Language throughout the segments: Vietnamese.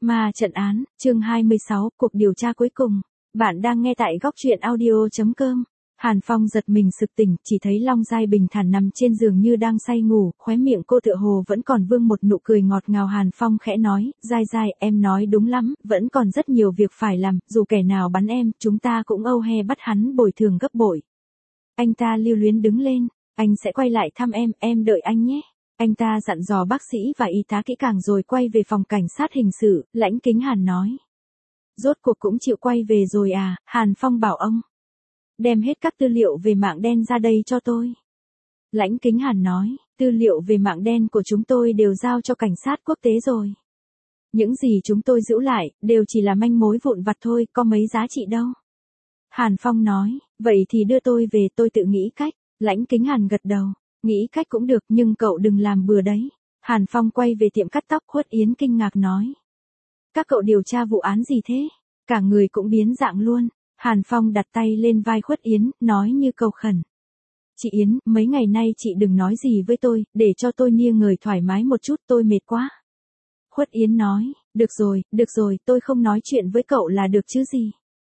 Ma trận án, chương 26, cuộc điều tra cuối cùng. Bạn đang nghe tại góc truyện audio.com. Hàn Phong giật mình sực tỉnh, chỉ thấy Long Giai bình thản nằm trên giường như đang say ngủ, khóe miệng cô tựa hồ vẫn còn vương một nụ cười ngọt ngào. Hàn Phong khẽ nói, Giai Giai, em nói đúng lắm, vẫn còn rất nhiều việc phải làm, dù kẻ nào bắn em, chúng ta cũng âu he bắt hắn bồi thường gấp bội. Anh ta lưu luyến đứng lên, anh sẽ quay lại thăm em đợi anh nhé. Anh ta dặn dò bác sĩ và y tá kỹ càng rồi quay về phòng cảnh sát hình sự. Lãnh Kính Hàn nói. Rốt cuộc cũng chịu quay về rồi à? Hàn Phong bảo ông. Đem hết các tư liệu về mạng đen ra đây cho tôi. Lãnh Kính Hàn nói, tư liệu về mạng đen của chúng tôi đều giao cho cảnh sát quốc tế rồi. Những gì chúng tôi giữ lại, đều chỉ là manh mối vụn vặt thôi, có mấy giá trị đâu. Hàn Phong nói, vậy thì đưa tôi về, tôi tự nghĩ cách. Lãnh Kính Hàn gật đầu. Nghĩ cách cũng được, nhưng cậu đừng làm bừa đấy. Hàn Phong quay về tiệm cắt tóc. Khuất Yến kinh ngạc nói. Các cậu điều tra vụ án gì thế? Cả người cũng biến dạng luôn. Hàn Phong đặt tay lên vai Khuất Yến, nói như cầu khẩn. Chị Yến, mấy ngày nay chị đừng nói gì với tôi, để cho tôi nghiêng người thoải mái một chút, tôi mệt quá. Khuất Yến nói, được rồi, tôi không nói chuyện với cậu là được chứ gì.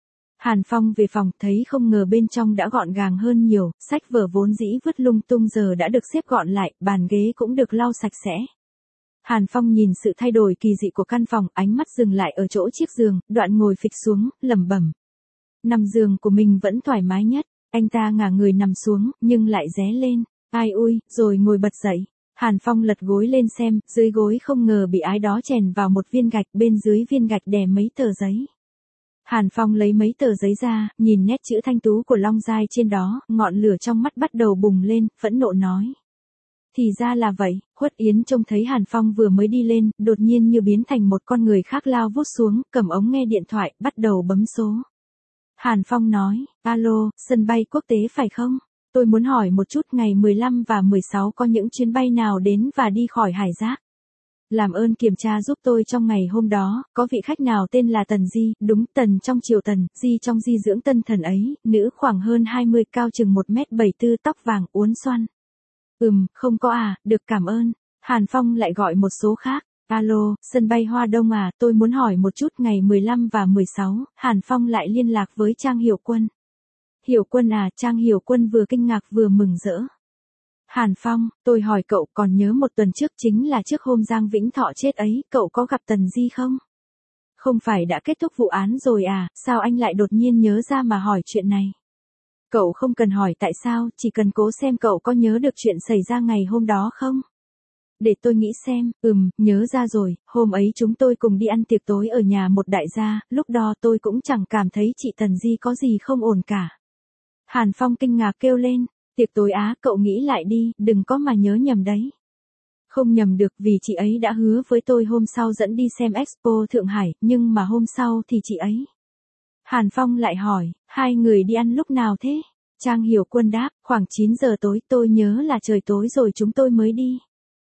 Hàn Phong về phòng, thấy không ngờ bên trong đã gọn gàng hơn nhiều, sách vở vốn dĩ vứt lung tung giờ đã được xếp gọn lại, bàn ghế cũng được lau sạch sẽ. Hàn Phong nhìn sự thay đổi kỳ dị của căn phòng, ánh mắt dừng lại ở chỗ chiếc giường, đoạn ngồi phịch xuống, lẩm bẩm. Nằm giường của mình vẫn thoải mái nhất, anh ta ngả người nằm xuống, nhưng lại ré lên, ai ui, rồi ngồi bật dậy. Hàn Phong lật gối lên xem, dưới gối không ngờ bị ai đó chèn vào một viên gạch, bên dưới viên gạch đè mấy tờ giấy. Hàn Phong lấy mấy tờ giấy ra, nhìn nét chữ thanh tú của Long Giai trên đó, ngọn lửa trong mắt bắt đầu bùng lên, phẫn nộ nói. Thì ra là vậy. Khuất Yến trông thấy Hàn Phong vừa mới đi lên, đột nhiên như biến thành một con người khác lao vút xuống, cầm ống nghe điện thoại, bắt đầu bấm số. Hàn Phong nói, alo, sân bay quốc tế phải không? Tôi muốn hỏi một chút ngày 15 và 16 có những chuyến bay nào đến và đi khỏi Hải Giác? Làm ơn kiểm tra giúp tôi trong ngày hôm đó, có vị khách nào tên là Tần Di, đúng, Tần trong triều Tần, Di trong Di dưỡng Tân Thần ấy, nữ khoảng hơn 20, cao chừng 1m74, tóc vàng, uốn xoăn. Không có à, được cảm ơn. Hàn Phong lại gọi một số khác. Alo, sân bay Hoa Đông à, tôi muốn hỏi một chút ngày 15 và 16, Hàn Phong lại liên lạc với Trang Hiểu Quân. Hiểu Quân à, Trang Hiểu Quân vừa kinh ngạc vừa mừng rỡ. Hàn Phong, tôi hỏi cậu còn nhớ một tuần trước chính là trước hôm Giang Vĩnh Thọ chết ấy, cậu có gặp Tần Di không? Không phải đã kết thúc vụ án rồi à, sao anh lại đột nhiên nhớ ra mà hỏi chuyện này? Cậu không cần hỏi tại sao, chỉ cần cố xem cậu có nhớ được chuyện xảy ra ngày hôm đó không? Để tôi nghĩ xem, nhớ ra rồi, hôm ấy chúng tôi cùng đi ăn tiệc tối ở nhà một đại gia, lúc đó tôi cũng chẳng cảm thấy chị Tần Di có gì không ổn cả. Hàn Phong kinh ngạc kêu lên. Tiệc tối á, cậu nghĩ lại đi, đừng có mà nhớ nhầm đấy. Không nhầm được vì chị ấy đã hứa với tôi hôm sau dẫn đi xem Expo Thượng Hải, nhưng mà hôm sau thì chị ấy. Hàn Phong lại hỏi, hai người đi ăn lúc nào thế? Trang Hiểu Quân đáp, khoảng 9 giờ tối, tôi nhớ là trời tối rồi chúng tôi mới đi.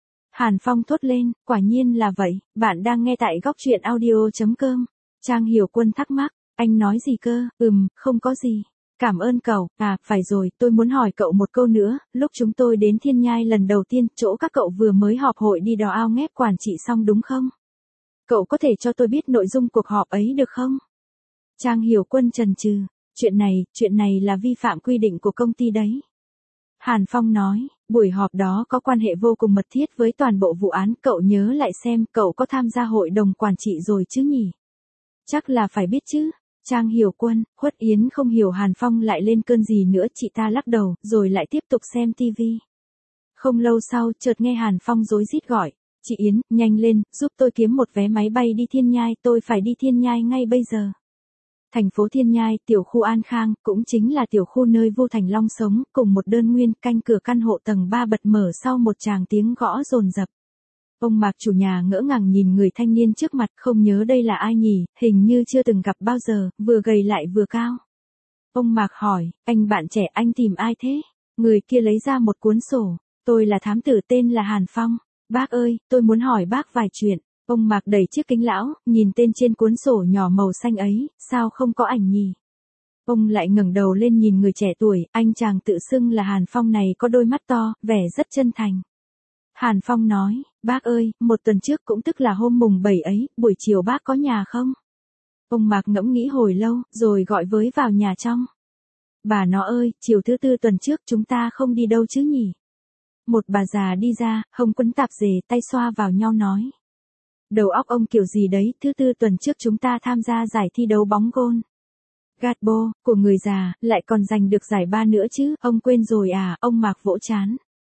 Hàn Phong thốt lên, quả nhiên là vậy, bạn đang nghe tại góc truyện audio.com. Trang Hiểu Quân thắc mắc, anh nói gì cơ? Không có gì. Cảm ơn cậu, phải rồi, tôi muốn hỏi cậu một câu nữa, lúc chúng tôi đến Thiên Nhai lần đầu tiên, chỗ các cậu vừa mới họp hội đi đào ao ngép quản trị xong đúng không? Cậu có thể cho tôi biết nội dung cuộc họp ấy được không? Trang Hiểu Quân chần chừ, chuyện này là vi phạm quy định của công ty đấy. Hàn Phong nói, buổi họp đó có quan hệ vô cùng mật thiết với toàn bộ vụ án, cậu nhớ lại xem, cậu có tham gia hội đồng quản trị rồi chứ nhỉ? Chắc là phải biết chứ. Trang Hiểu Quân, Khuất Yến không hiểu Hàn Phong lại lên cơn gì nữa, chị ta lắc đầu, rồi lại tiếp tục xem tivi. Không lâu sau, chợt nghe Hàn Phong rối rít gọi, chị Yến, nhanh lên, giúp tôi kiếm một vé máy bay đi Thiên Nhai, tôi phải đi Thiên Nhai ngay bây giờ. Thành phố Thiên Nhai, tiểu khu An Khang, cũng chính là tiểu khu nơi Vu Thành Long sống, cùng một đơn nguyên, canh cửa căn hộ tầng 3 bật mở sau một tràng tiếng gõ dồn dập. Ông Mạc chủ nhà ngỡ ngàng nhìn người thanh niên trước mặt, không nhớ đây là ai nhỉ, hình như chưa từng gặp bao giờ, vừa gầy lại vừa cao. Ông Mạc hỏi, anh bạn trẻ, anh tìm ai thế? Người kia lấy ra một cuốn sổ, tôi là thám tử tên là Hàn Phong. Bác ơi, tôi muốn hỏi bác vài chuyện. Ông Mạc đẩy chiếc kính lão, nhìn tên trên cuốn sổ nhỏ màu xanh ấy, sao không có ảnh nhỉ? Ông lại ngẩng đầu lên nhìn người trẻ tuổi, anh chàng tự xưng là Hàn Phong này có đôi mắt to, vẻ rất chân thành. Hàn Phong nói, Bác ơi, một tuần trước cũng tức là hôm mùng 7 ấy, buổi chiều bác có nhà không? Ông Mạc ngẫm nghĩ hồi lâu, rồi gọi với vào nhà trong. Bà nó ơi, chiều thứ tư tuần trước chúng ta không đi đâu chứ nhỉ? Một bà già đi ra, hông quấn tạp dề, tay xoa vào nhau nói. Đầu óc ông kiểu gì đấy, thứ tư tuần trước chúng ta tham gia giải thi đấu bóng gôn. Gatbo, của người già, lại còn giành được giải ba nữa chứ, ông quên rồi à, ông Mạc vỗ chán.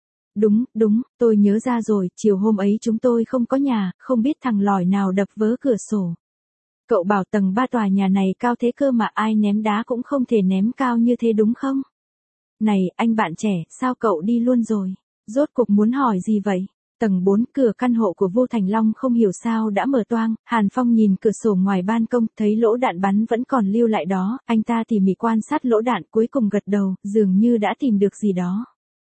Đúng, tôi nhớ ra rồi, chiều hôm ấy chúng tôi không có nhà, không biết thằng lỏi nào đập vỡ cửa sổ. Cậu bảo tầng 3 tòa nhà này cao thế cơ mà ai ném đá cũng không thể ném cao như thế đúng không? Này, anh bạn trẻ, sao cậu đi luôn rồi? Rốt cuộc muốn hỏi gì vậy? Tầng 4, cửa căn hộ của Vô Thành Long không hiểu sao đã mở toang, Hàn Phong nhìn cửa sổ ngoài ban công, thấy lỗ đạn bắn vẫn còn lưu lại đó, anh ta tỉ mỉ quan sát lỗ đạn cuối cùng gật đầu, dường như đã tìm được gì đó.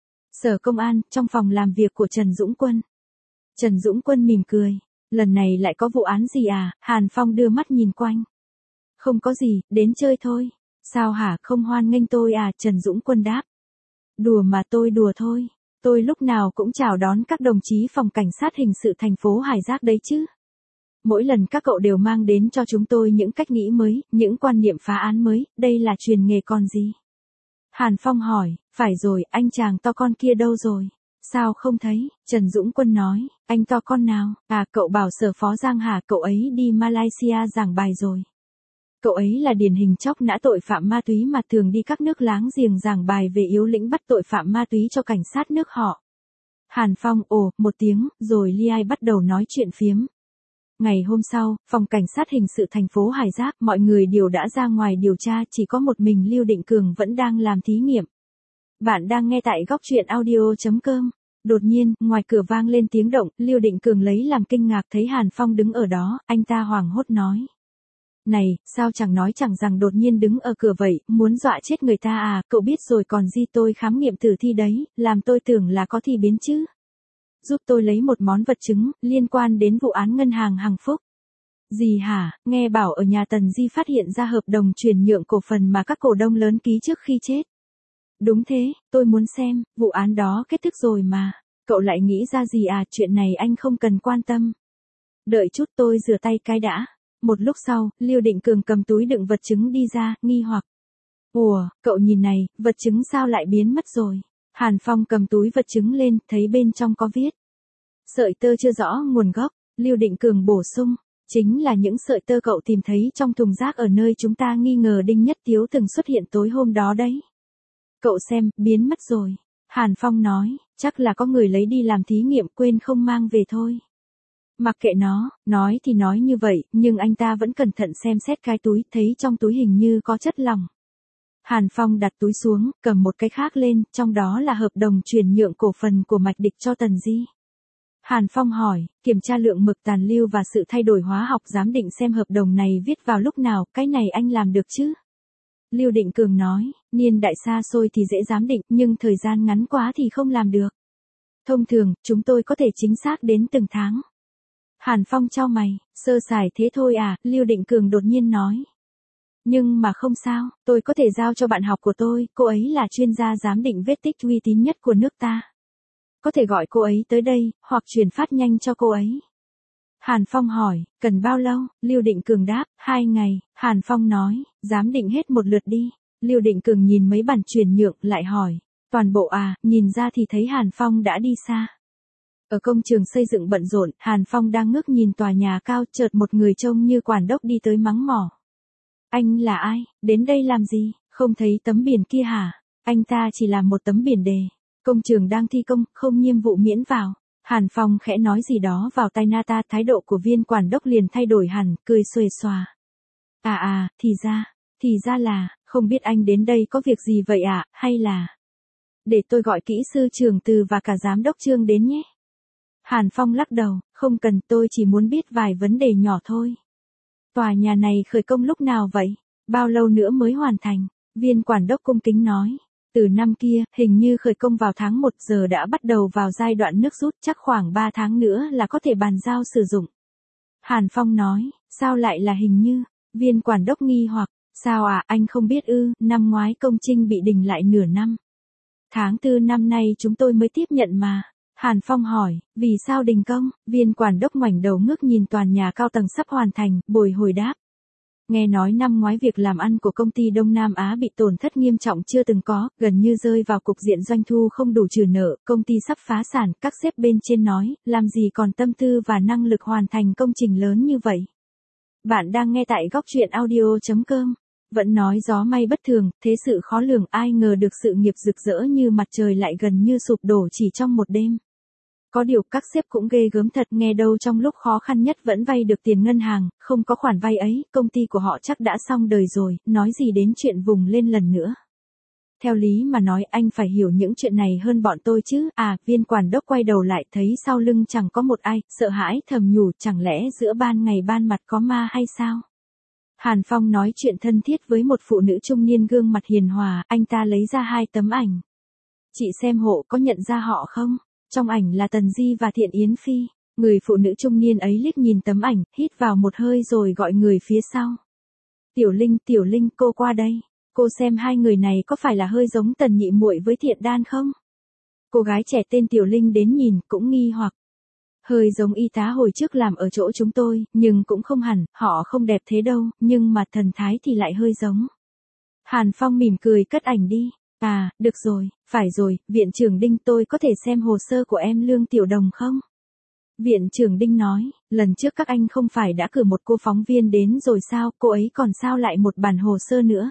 Sở Công an, trong phòng làm việc của Trần Dũng Quân. Trần Dũng Quân mỉm cười. Lần này lại có vụ án gì à? Hàn Phong đưa mắt nhìn quanh. Không có gì, đến chơi thôi. Sao hả, không hoan nghênh tôi à? Trần Dũng Quân đáp. Đùa mà tôi đùa thôi. Tôi lúc nào cũng chào đón các đồng chí phòng cảnh sát hình sự thành phố Hải Giác đấy chứ. Mỗi lần các cậu đều mang đến cho chúng tôi những cách nghĩ mới, những quan niệm phá án mới, đây là truyền nghề còn gì? Hàn Phong hỏi, phải rồi, anh chàng to con kia đâu rồi? Sao không thấy? Trần Dũng Quân nói, anh to con nào? À, cậu bảo Sở Phó Giang hả? Cậu ấy đi Malaysia giảng bài rồi. Cậu ấy là điển hình chóc nã tội phạm ma túy mà thường đi các nước láng giềng giảng bài về yếu lĩnh bắt tội phạm ma túy cho cảnh sát nước họ. Hàn Phong ồ, một tiếng, rồi Li Ai bắt đầu nói chuyện phiếm. Ngày hôm sau, phòng cảnh sát hình sự thành phố Hải Giác, mọi người đều đã ra ngoài điều tra, chỉ có một mình Lưu Định Cường vẫn đang làm thí nghiệm. Bạn đang nghe tại góc truyện audio.com. Đột nhiên, ngoài cửa vang lên tiếng động, Lưu Định Cường lấy làm kinh ngạc thấy Hàn Phong đứng ở đó, anh ta hoảng hốt nói. Này, sao chẳng nói chẳng rằng đột nhiên đứng ở cửa vậy, muốn dọa chết người ta à, cậu biết rồi còn gì tôi khám nghiệm tử thi đấy, làm tôi tưởng là có thi biến chứ. Giúp tôi lấy một món vật chứng, liên quan đến vụ án ngân hàng Hằng Phúc. Gì hả, nghe bảo ở nhà Tần Di phát hiện ra hợp đồng chuyển nhượng cổ phần mà các cổ đông lớn ký trước khi chết. Đúng thế, tôi muốn xem, vụ án đó kết thúc rồi mà. Cậu lại nghĩ ra gì à, chuyện này anh không cần quan tâm. Đợi chút tôi rửa tay cái đã. Một lúc sau, Lưu Định Cường cầm túi đựng vật chứng đi ra, nghi hoặc. Ủa, cậu nhìn này, vật chứng sao lại biến mất rồi? Hàn Phong cầm túi vật chứng lên, thấy bên trong có viết. Sợi tơ chưa rõ nguồn gốc, Lưu Định Cường bổ sung. Chính là những sợi tơ cậu tìm thấy trong thùng rác ở nơi chúng ta nghi ngờ Đinh Nhất Tiếu từng xuất hiện tối hôm đó đấy. Cậu xem, biến mất rồi. Hàn Phong nói, chắc là có người lấy đi làm thí nghiệm quên không mang về thôi. Mặc kệ nó, nói thì nói như vậy, nhưng anh ta vẫn cẩn thận xem xét cái túi, thấy trong túi hình như có chất lỏng. Hàn Phong đặt túi xuống, cầm một cái khác lên, trong đó là hợp đồng chuyển nhượng cổ phần của Mạch Địch cho Tần Di. Hàn Phong hỏi, kiểm tra lượng mực tàn lưu và sự thay đổi hóa học giám định xem hợp đồng này viết vào lúc nào, cái này anh làm được chứ? Lưu Định Cường nói, niên đại xa xôi thì dễ giám định, nhưng thời gian ngắn quá thì không làm được. Thông thường, chúng tôi có thể chính xác đến từng tháng. Hàn Phong chau mày, sơ sài thế thôi à, Lưu Định Cường đột nhiên nói. Nhưng mà không sao, tôi có thể giao cho bạn học của tôi, cô ấy là chuyên gia giám định vết tích uy tín nhất của nước ta. Có thể gọi cô ấy tới đây, hoặc truyền phát nhanh cho cô ấy. Hàn Phong hỏi, cần bao lâu? Lưu Định Cường đáp, 2 ngày. Hàn Phong nói, giám định hết một lượt đi. Lưu Định Cường nhìn mấy bản chuyển nhượng, lại hỏi, toàn bộ à, nhìn ra thì thấy Hàn Phong đã đi xa. Ở công trường xây dựng bận rộn, Hàn Phong đang ngước nhìn tòa nhà cao, chợt một người trông như quản đốc đi tới mắng mỏ. Anh là ai, đến đây làm gì, không thấy tấm biển kia hả? Anh ta chỉ làm một tấm biển đề. Công trường đang thi công, không nhiệm vụ miễn vào. Hàn Phong khẽ nói gì đó vào tai Nata, thái độ của viên quản đốc liền thay đổi hẳn, cười xuề xòa. Thì ra là, không biết anh đến đây có việc gì vậy ạ, hay là... Để tôi gọi kỹ sư Trường Từ và cả giám đốc Trương đến nhé. Hàn Phong lắc đầu, không cần, tôi chỉ muốn biết vài vấn đề nhỏ thôi. Tòa nhà này khởi công lúc nào vậy? Bao lâu nữa mới hoàn thành? Viên quản đốc cung kính nói. Từ năm kia, hình như khởi công vào tháng 1 giờ đã bắt đầu vào giai đoạn nước rút, chắc khoảng 3 tháng nữa là có thể bàn giao sử dụng. Hàn Phong nói, sao lại là hình như? Viên quản đốc nghi hoặc, sao ạ, anh không biết ư, năm ngoái công trình bị đình lại nửa năm. Tháng 4 năm nay chúng tôi mới tiếp nhận mà. Hàn Phong hỏi, vì sao đình công? Viên quản đốc ngoảnh đầu ngước nhìn toàn nhà cao tầng sắp hoàn thành, bồi hồi đáp. Nghe nói năm ngoái việc làm ăn của công ty Đông Nam Á bị tổn thất nghiêm trọng chưa từng có, gần như rơi vào cục diện doanh thu không đủ trừ nợ, công ty sắp phá sản, các sếp bên trên nói, làm gì còn tâm tư và năng lực hoàn thành công trình lớn như vậy. Bạn đang nghe tại góc truyện audio.com. Vẫn nói gió may bất thường, thế sự khó lường, ai ngờ được sự nghiệp rực rỡ như mặt trời lại gần như sụp đổ chỉ trong một đêm. Có điều các sếp cũng ghê gớm thật, nghe đâu trong lúc khó khăn nhất vẫn vay được tiền ngân hàng, không có khoản vay ấy, công ty của họ chắc đã xong đời rồi, nói gì đến chuyện vùng lên lần nữa. Theo lý mà nói anh phải hiểu những chuyện này hơn bọn tôi chứ, viên quản đốc quay đầu lại thấy sau lưng chẳng có một ai, sợ hãi thầm nhủ chẳng lẽ giữa ban ngày ban mặt có ma hay sao. Hàn Phong nói chuyện thân thiết với một phụ nữ trung niên gương mặt hiền hòa, anh ta lấy ra 2 tấm ảnh. Chị xem hộ có nhận ra họ không? Trong ảnh là Tần Di và Thiện Yến Phi. Người phụ nữ trung niên ấy liếc nhìn tấm ảnh, hít vào một hơi rồi gọi người phía sau. Tiểu Linh, cô qua đây. Cô xem 2 người này có phải là hơi giống Tần nhị muội với Thiện Đan không? Cô gái trẻ tên Tiểu Linh đến nhìn, cũng nghi hoặc. Hơi giống y tá hồi trước làm ở chỗ chúng tôi, nhưng cũng không hẳn, họ không đẹp thế đâu, nhưng mà thần thái thì lại hơi giống. Hàn Phong mỉm cười cất ảnh đi. Được rồi, phải rồi, Viện trưởng Đinh tôi có thể xem hồ sơ của em Lương Tiểu Đồng không? Viện trưởng Đinh nói, lần trước các anh không phải đã cử một cô phóng viên đến rồi sao, cô ấy còn sao lại một bản hồ sơ nữa?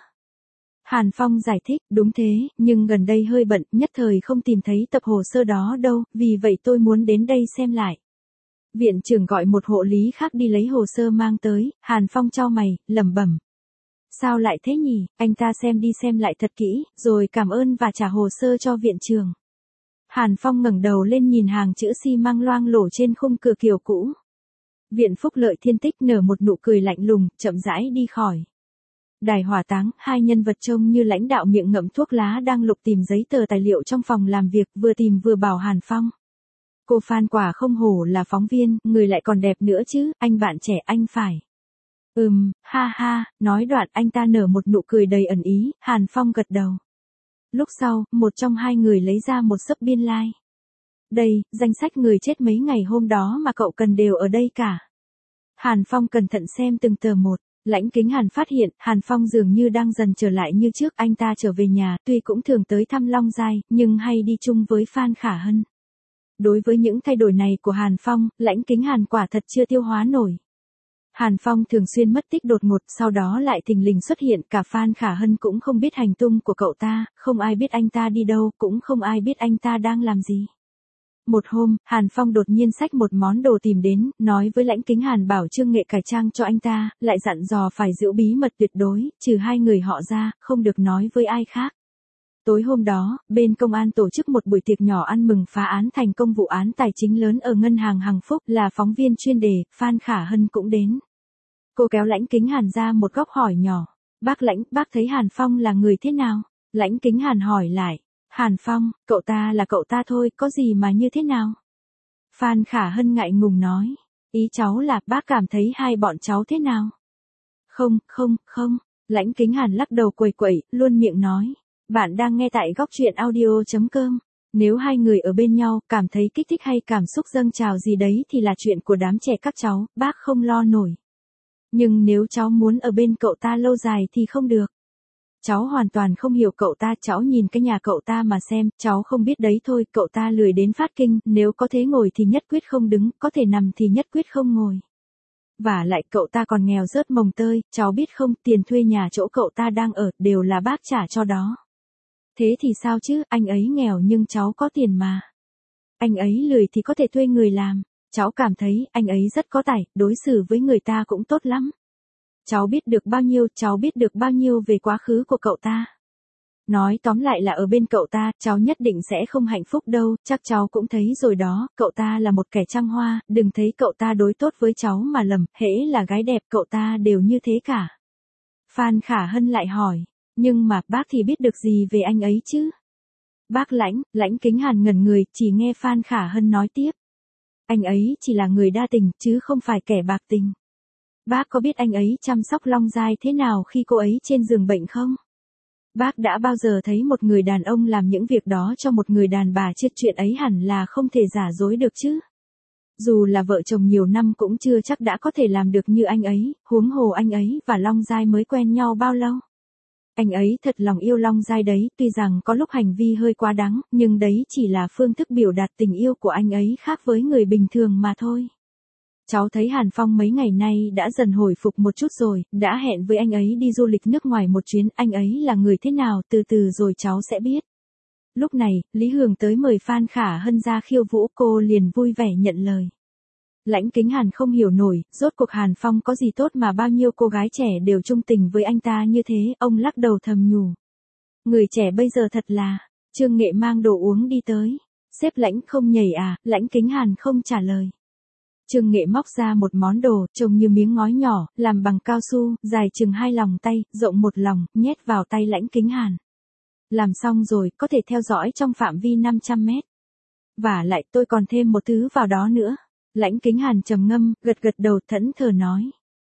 Hàn Phong giải thích, đúng thế, nhưng gần đây hơi bận, nhất thời không tìm thấy tập hồ sơ đó đâu, vì vậy tôi muốn đến đây xem lại. Viện trưởng gọi một hộ lý khác đi lấy hồ sơ mang tới, Hàn Phong chau mày, lẩm bẩm. Sao lại thế nhỉ, anh ta xem đi xem lại thật kỹ, rồi cảm ơn và trả hồ sơ cho viện trưởng. Hàn Phong ngẩng đầu lên nhìn hàng chữ xi măng loang lổ trên khung cửa kiểu cũ. Viện Phúc Lợi Thiên Tích nở một nụ cười lạnh lùng, chậm rãi đi khỏi. Đài hỏa táng, 2 nhân vật trông như lãnh đạo miệng ngậm thuốc lá đang lục tìm giấy tờ tài liệu trong phòng làm việc, vừa tìm vừa bảo Hàn Phong. Cô Phan quả không hổ là phóng viên, người lại còn đẹp nữa chứ, anh bạn trẻ anh phải. Ha ha, nói đoạn anh ta nở một nụ cười đầy ẩn ý, Hàn Phong gật đầu. Lúc sau, một trong 2 người lấy ra một xấp biên lai. Đây, danh sách người chết mấy ngày hôm đó mà cậu cần đều ở đây cả. Hàn Phong cẩn thận xem từng tờ một. Lãnh Kính Hàn phát hiện, Hàn Phong dường như đang dần trở lại như trước, anh ta trở về nhà, tuy cũng thường tới thăm Long Giai, nhưng hay đi chung với Phan Khả Hân. Đối với những thay đổi này của Hàn Phong, Lãnh Kính Hàn quả thật chưa tiêu hóa nổi. Hàn Phong thường xuyên mất tích đột ngột, sau đó lại thình lình xuất hiện, cả Phan Khả Hân cũng không biết hành tung của cậu ta, không ai biết anh ta đi đâu, cũng không ai biết anh ta đang làm gì. Một hôm, Hàn Phong đột nhiên xách một món đồ tìm đến, nói với Lãnh Kính Hàn bảo Trương Nghệ cải trang cho anh ta, lại dặn dò phải giữ bí mật tuyệt đối, trừ 2 người họ ra, không được nói với ai khác. Tối hôm đó, bên công an tổ chức một buổi tiệc nhỏ ăn mừng phá án thành công vụ án tài chính lớn ở ngân hàng Hằng Phúc, là phóng viên chuyên đề, Phan Khả Hân cũng đến. Cô kéo Lãnh Kính Hàn ra một góc hỏi nhỏ, bác Lãnh, bác thấy Hàn Phong là người thế nào? Lãnh Kính Hàn hỏi lại, Hàn Phong, cậu ta là cậu ta thôi, có gì mà như thế nào? Phan Khả Hân ngại ngùng nói, ý cháu là bác cảm thấy hai bọn cháu thế nào? Không, Lãnh Kính Hàn lắc đầu quẩy quẩy, luôn miệng nói. Bạn đang nghe tại góc truyện audio.com. Nếu 2 người ở bên nhau, cảm thấy kích thích hay cảm xúc dâng trào gì đấy thì là chuyện của đám trẻ các cháu, bác không lo nổi. Nhưng nếu cháu muốn ở bên cậu ta lâu dài thì không được. Cháu hoàn toàn không hiểu cậu ta, cháu nhìn cái nhà cậu ta mà xem, cháu không biết đấy thôi, cậu ta lười đến phát kinh, nếu có thể ngồi thì nhất quyết không đứng, có thể nằm thì nhất quyết không ngồi. Và lại cậu ta còn nghèo rớt mồng tơi, cháu biết không, tiền thuê nhà chỗ cậu ta đang ở, đều là bác trả cho đó. Thế thì sao chứ, anh ấy nghèo nhưng cháu có tiền mà. Anh ấy lười thì có thể thuê người làm, cháu cảm thấy anh ấy rất có tài, đối xử với người ta cũng tốt lắm. Cháu biết được bao nhiêu về quá khứ của cậu ta. Nói tóm lại là ở bên cậu ta, cháu nhất định sẽ không hạnh phúc đâu, chắc cháu cũng thấy rồi đó, cậu ta là một kẻ trăng hoa, đừng thấy cậu ta đối tốt với cháu mà lầm, hễ là gái đẹp cậu ta đều như thế cả. Phan Khả Hân lại hỏi, nhưng mà bác thì biết được gì về anh ấy chứ? Bác Lãnh Kính Hàn ngẩn người, chỉ nghe Phan Khả Hân nói tiếp. Anh ấy chỉ là người đa tình, chứ không phải kẻ bạc tình. Bác có biết anh ấy chăm sóc Long Giai thế nào khi cô ấy trên giường bệnh không? Bác đã bao giờ thấy một người đàn ông làm những việc đó cho một người đàn bà chưa? Chuyện ấy hẳn là không thể giả dối được chứ. Dù là vợ chồng nhiều năm cũng chưa chắc đã có thể làm được như anh ấy, huống hồ anh ấy và Long Giai mới quen nhau bao lâu. Anh ấy thật lòng yêu Long Giai đấy, tuy rằng có lúc hành vi hơi quá đáng, nhưng đấy chỉ là phương thức biểu đạt tình yêu của anh ấy khác với người bình thường mà thôi. Cháu thấy Hàn Phong mấy ngày nay đã dần hồi phục một chút rồi, đã hẹn với anh ấy đi du lịch nước ngoài một chuyến, anh ấy là người thế nào từ từ rồi cháu sẽ biết. Lúc này, Lý Hường tới mời Phan Khả Hân ra khiêu vũ, cô liền vui vẻ nhận lời. Lãnh Kính Hàn không hiểu nổi, rốt cuộc Hàn Phong có gì tốt mà bao nhiêu cô gái trẻ đều trung tình với anh ta như thế, ông lắc đầu thầm nhủ. Người trẻ bây giờ thật là, Trương Nghệ mang đồ uống đi tới. Sếp Lãnh không nhảy à? Lãnh Kính Hàn không trả lời. Trương Nghệ móc ra một món đồ, trông như miếng ngói nhỏ, làm bằng cao su, dài chừng 2 lòng tay, rộng 1 lòng, nhét vào tay Lãnh Kính Hàn. Làm xong rồi, có thể theo dõi trong phạm vi 500 mét. Và lại tôi còn thêm một thứ vào đó nữa. Lãnh Kính Hàn trầm ngâm, gật gật đầu thẫn thờ nói.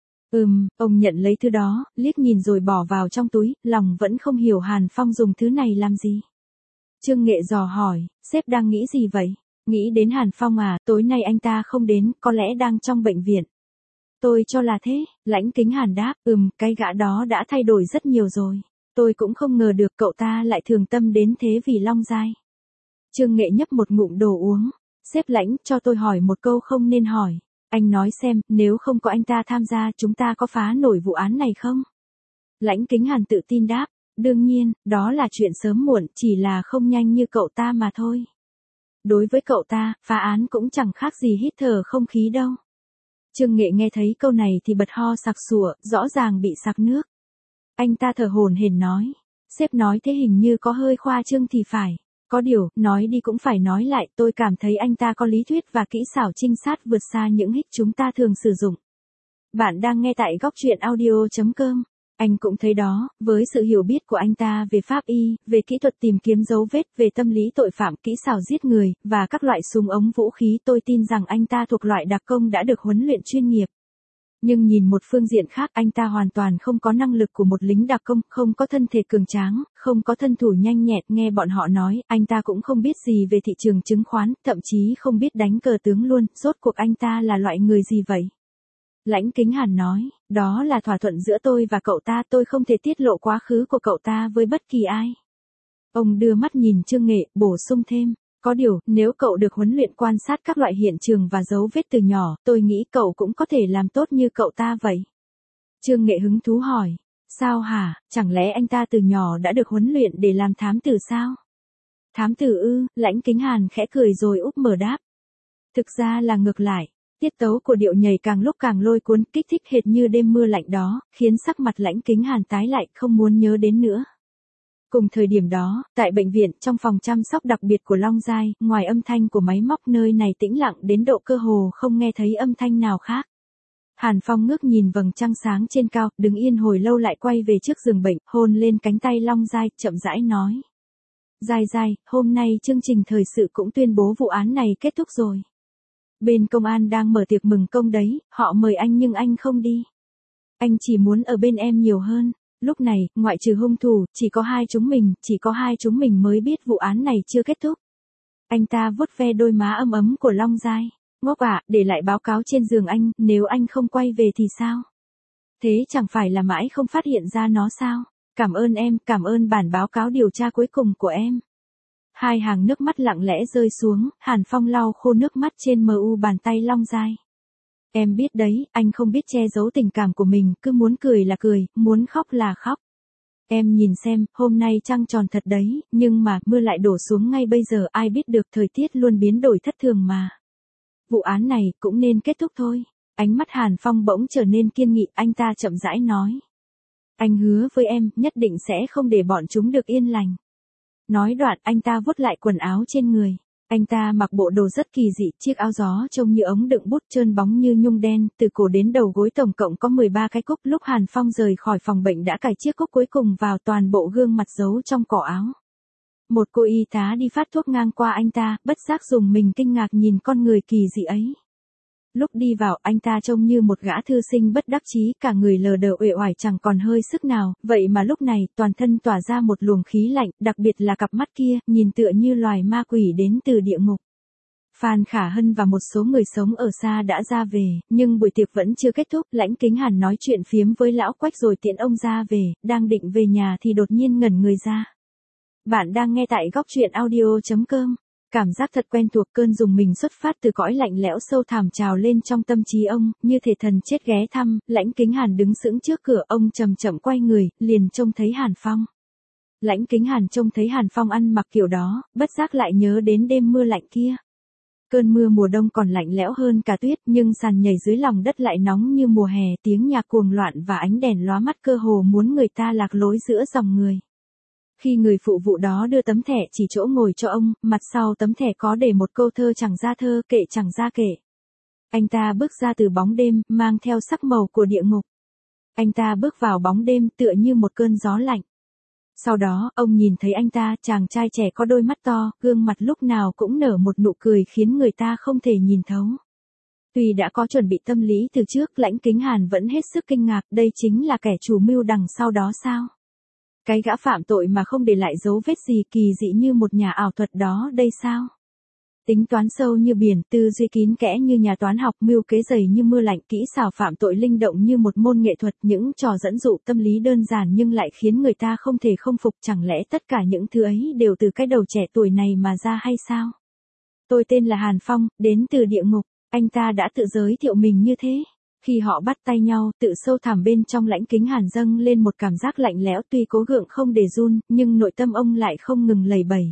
Ông nhận lấy thứ đó, liếc nhìn rồi bỏ vào trong túi, lòng vẫn không hiểu Hàn Phong dùng thứ này làm gì. Trương Nghệ dò hỏi, sếp đang nghĩ gì vậy? Nghĩ đến Hàn Phong à? Tối nay anh ta không đến, có lẽ đang trong bệnh viện. Tôi cho là thế, Lãnh Kính Hàn đáp, cái gã đó đã thay đổi rất nhiều rồi. Tôi cũng không ngờ được cậu ta lại thường tâm đến thế vì Long Giai. Trương Nghệ nhấp một ngụm đồ uống. Sếp Lãnh, cho tôi hỏi một câu không nên hỏi. Anh nói xem, nếu không có anh ta tham gia chúng ta có phá nổi vụ án này không? Lãnh Kính Hàn tự tin đáp, đương nhiên, đó là chuyện sớm muộn, chỉ là không nhanh như cậu ta mà thôi. Đối với cậu ta, phá án cũng chẳng khác gì hít thở không khí đâu. Trương Nghệ nghe thấy câu này thì bật ho sặc sụa, rõ ràng bị sặc nước. Anh ta thở hổn hển nói, sếp nói thế hình như có hơi khoa trương thì phải. Có điều, nói đi cũng phải nói lại, tôi cảm thấy anh ta có lý thuyết và kỹ xảo trinh sát vượt xa những hích chúng ta thường sử dụng. Bạn đang nghe tại góc truyện audio.com. Anh cũng thấy đó, với sự hiểu biết của anh ta về pháp y, về kỹ thuật tìm kiếm dấu vết, về tâm lý tội phạm, kỹ xảo giết người, và các loại súng ống vũ khí, tôi tin rằng anh ta thuộc loại đặc công đã được huấn luyện chuyên nghiệp. Nhưng nhìn một phương diện khác, anh ta hoàn toàn không có năng lực của một lính đặc công, không có thân thể cường tráng, không có thân thủ nhanh nhẹn, nghe bọn họ nói, anh ta cũng không biết gì về thị trường chứng khoán, thậm chí không biết đánh cờ tướng luôn, rốt cuộc anh ta là loại người gì vậy? Lãnh Kính Hàn nói, đó là thỏa thuận giữa tôi và cậu ta, tôi không thể tiết lộ quá khứ của cậu ta với bất kỳ ai. Ông đưa mắt nhìn Trương Nghệ, bổ sung thêm. Có điều, nếu cậu được huấn luyện quan sát các loại hiện trường và dấu vết từ nhỏ, tôi nghĩ cậu cũng có thể làm tốt như cậu ta vậy. Trương Nghệ hứng thú hỏi, sao hả, chẳng lẽ anh ta từ nhỏ đã được huấn luyện để làm thám tử sao? Thám tử ư? Lãnh Kính Hàn khẽ cười rồi úp mở đáp. Thực ra là ngược lại, tiết tấu của điệu nhảy càng lúc càng lôi cuốn, kích thích hệt như đêm mưa lạnh đó, khiến sắc mặt Lãnh Kính Hàn tái lại, không muốn nhớ đến nữa. Cùng thời điểm đó, tại bệnh viện, trong phòng chăm sóc đặc biệt của Long Giai, ngoài âm thanh của máy móc nơi này tĩnh lặng đến độ cơ hồ không nghe thấy âm thanh nào khác. Hàn Phong ngước nhìn vầng trăng sáng trên cao, đứng yên hồi lâu lại quay về trước giường bệnh, hôn lên cánh tay Long Giai, chậm rãi nói. Giai Giai, hôm nay chương trình thời sự cũng tuyên bố vụ án này kết thúc rồi. Bên công an đang mở tiệc mừng công đấy, họ mời anh nhưng anh không đi. Anh chỉ muốn ở bên em nhiều hơn. Lúc này, ngoại trừ hung thủ, chỉ có hai chúng mình mới biết vụ án này chưa kết thúc. Anh ta vuốt ve đôi má ấm ấm của Long Giai. Ngốc ạ, để lại báo cáo trên giường anh, nếu anh không quay về thì sao? Thế chẳng phải là mãi không phát hiện ra nó sao? Cảm ơn em, cảm ơn bản báo cáo điều tra cuối cùng của em. Hai hàng nước mắt lặng lẽ rơi xuống, Hàn Phong lau khô nước mắt trên mu bàn tay Long Giai. Em biết đấy, anh không biết che giấu tình cảm của mình, cứ muốn cười là cười, muốn khóc là khóc. Em nhìn xem, hôm nay trăng tròn thật đấy, nhưng mà mưa lại đổ xuống ngay bây giờ, ai biết được thời tiết luôn biến đổi thất thường mà. Vụ án này cũng nên kết thúc thôi. Ánh mắt Hàn Phong bỗng trở nên kiên nghị, anh ta chậm rãi nói. Anh hứa với em, nhất định sẽ không để bọn chúng được yên lành. Nói đoạn, anh ta vuốt lại quần áo trên người. Anh ta mặc bộ đồ rất kỳ dị, chiếc áo gió trông như ống đựng bút trơn bóng như nhung đen, từ cổ đến đầu gối tổng cộng có 13 cái cúc. Lúc Hàn Phong rời khỏi phòng bệnh đã cài chiếc cúc cuối cùng vào toàn bộ gương mặt giấu trong cổ áo. Một cô y tá đi phát thuốc ngang qua anh ta, bất giác dùng mình kinh ngạc nhìn con người kỳ dị ấy. Lúc đi vào, anh ta trông như một gã thư sinh bất đắc chí, cả người lờ đờ uể oải chẳng còn hơi sức nào, vậy mà lúc này, toàn thân tỏa ra một luồng khí lạnh, đặc biệt là cặp mắt kia, nhìn tựa như loài ma quỷ đến từ địa ngục. Phan Khả Hân và một số người sống ở xa đã ra về, nhưng buổi tiệc vẫn chưa kết thúc, Lãnh Kính Hàn nói chuyện phiếm với lão Quách rồi tiễn ông ra về, đang định về nhà thì đột nhiên ngẩn người ra. Bạn đang nghe tại góc truyện audio.com. Cảm giác thật quen thuộc, cơn rùng mình xuất phát từ cõi lạnh lẽo sâu thẳm trào lên trong tâm trí ông, như thể thần chết ghé thăm. Lãnh Kính Hàn đứng sững trước cửa, ông chậm chậm quay người, liền trông thấy Hàn Phong. Lãnh Kính Hàn trông thấy Hàn Phong ăn mặc kiểu đó, bất giác lại nhớ đến đêm mưa lạnh kia. Cơn mưa mùa đông còn lạnh lẽo hơn cả tuyết, nhưng sàn nhảy dưới lòng đất lại nóng như mùa hè, tiếng nhạc cuồng loạn và ánh đèn lóa mắt cơ hồ muốn người ta lạc lối giữa dòng người. Khi người phụ vụ đó đưa tấm thẻ chỉ chỗ ngồi cho ông, mặt sau tấm thẻ có để một câu thơ chẳng ra thơ, kệ chẳng ra kệ. Anh ta bước ra từ bóng đêm, mang theo sắc màu của địa ngục. Anh ta bước vào bóng đêm tựa như một cơn gió lạnh. Sau đó, ông nhìn thấy anh ta, chàng trai trẻ có đôi mắt to, gương mặt lúc nào cũng nở một nụ cười khiến người ta không thể nhìn thấu. Tuy đã có chuẩn bị tâm lý từ trước, Lãnh Kính Hàn vẫn hết sức kinh ngạc, đây chính là kẻ chủ mưu đằng sau đó sao? Cái gã phạm tội mà không để lại dấu vết gì, kỳ dị như một nhà ảo thuật đó đây sao? Tính toán sâu như biển, tư duy kín kẽ như nhà toán học, mưu kế dày như mưa lạnh, kỹ xảo phạm tội linh động như một môn nghệ thuật, những trò dẫn dụ tâm lý đơn giản nhưng lại khiến người ta không thể không phục, chẳng lẽ tất cả những thứ ấy đều từ cái đầu trẻ tuổi này mà ra hay sao? Tôi tên là Hàn Phong, đến từ địa ngục, anh ta đã tự giới thiệu mình như thế. Khi họ bắt tay nhau, tự sâu thẳm bên trong Lãnh Kính Hàn dâng lên một cảm giác lạnh lẽo, tuy cố gượng không để run, nhưng nội tâm ông lại không ngừng lầy bẩy.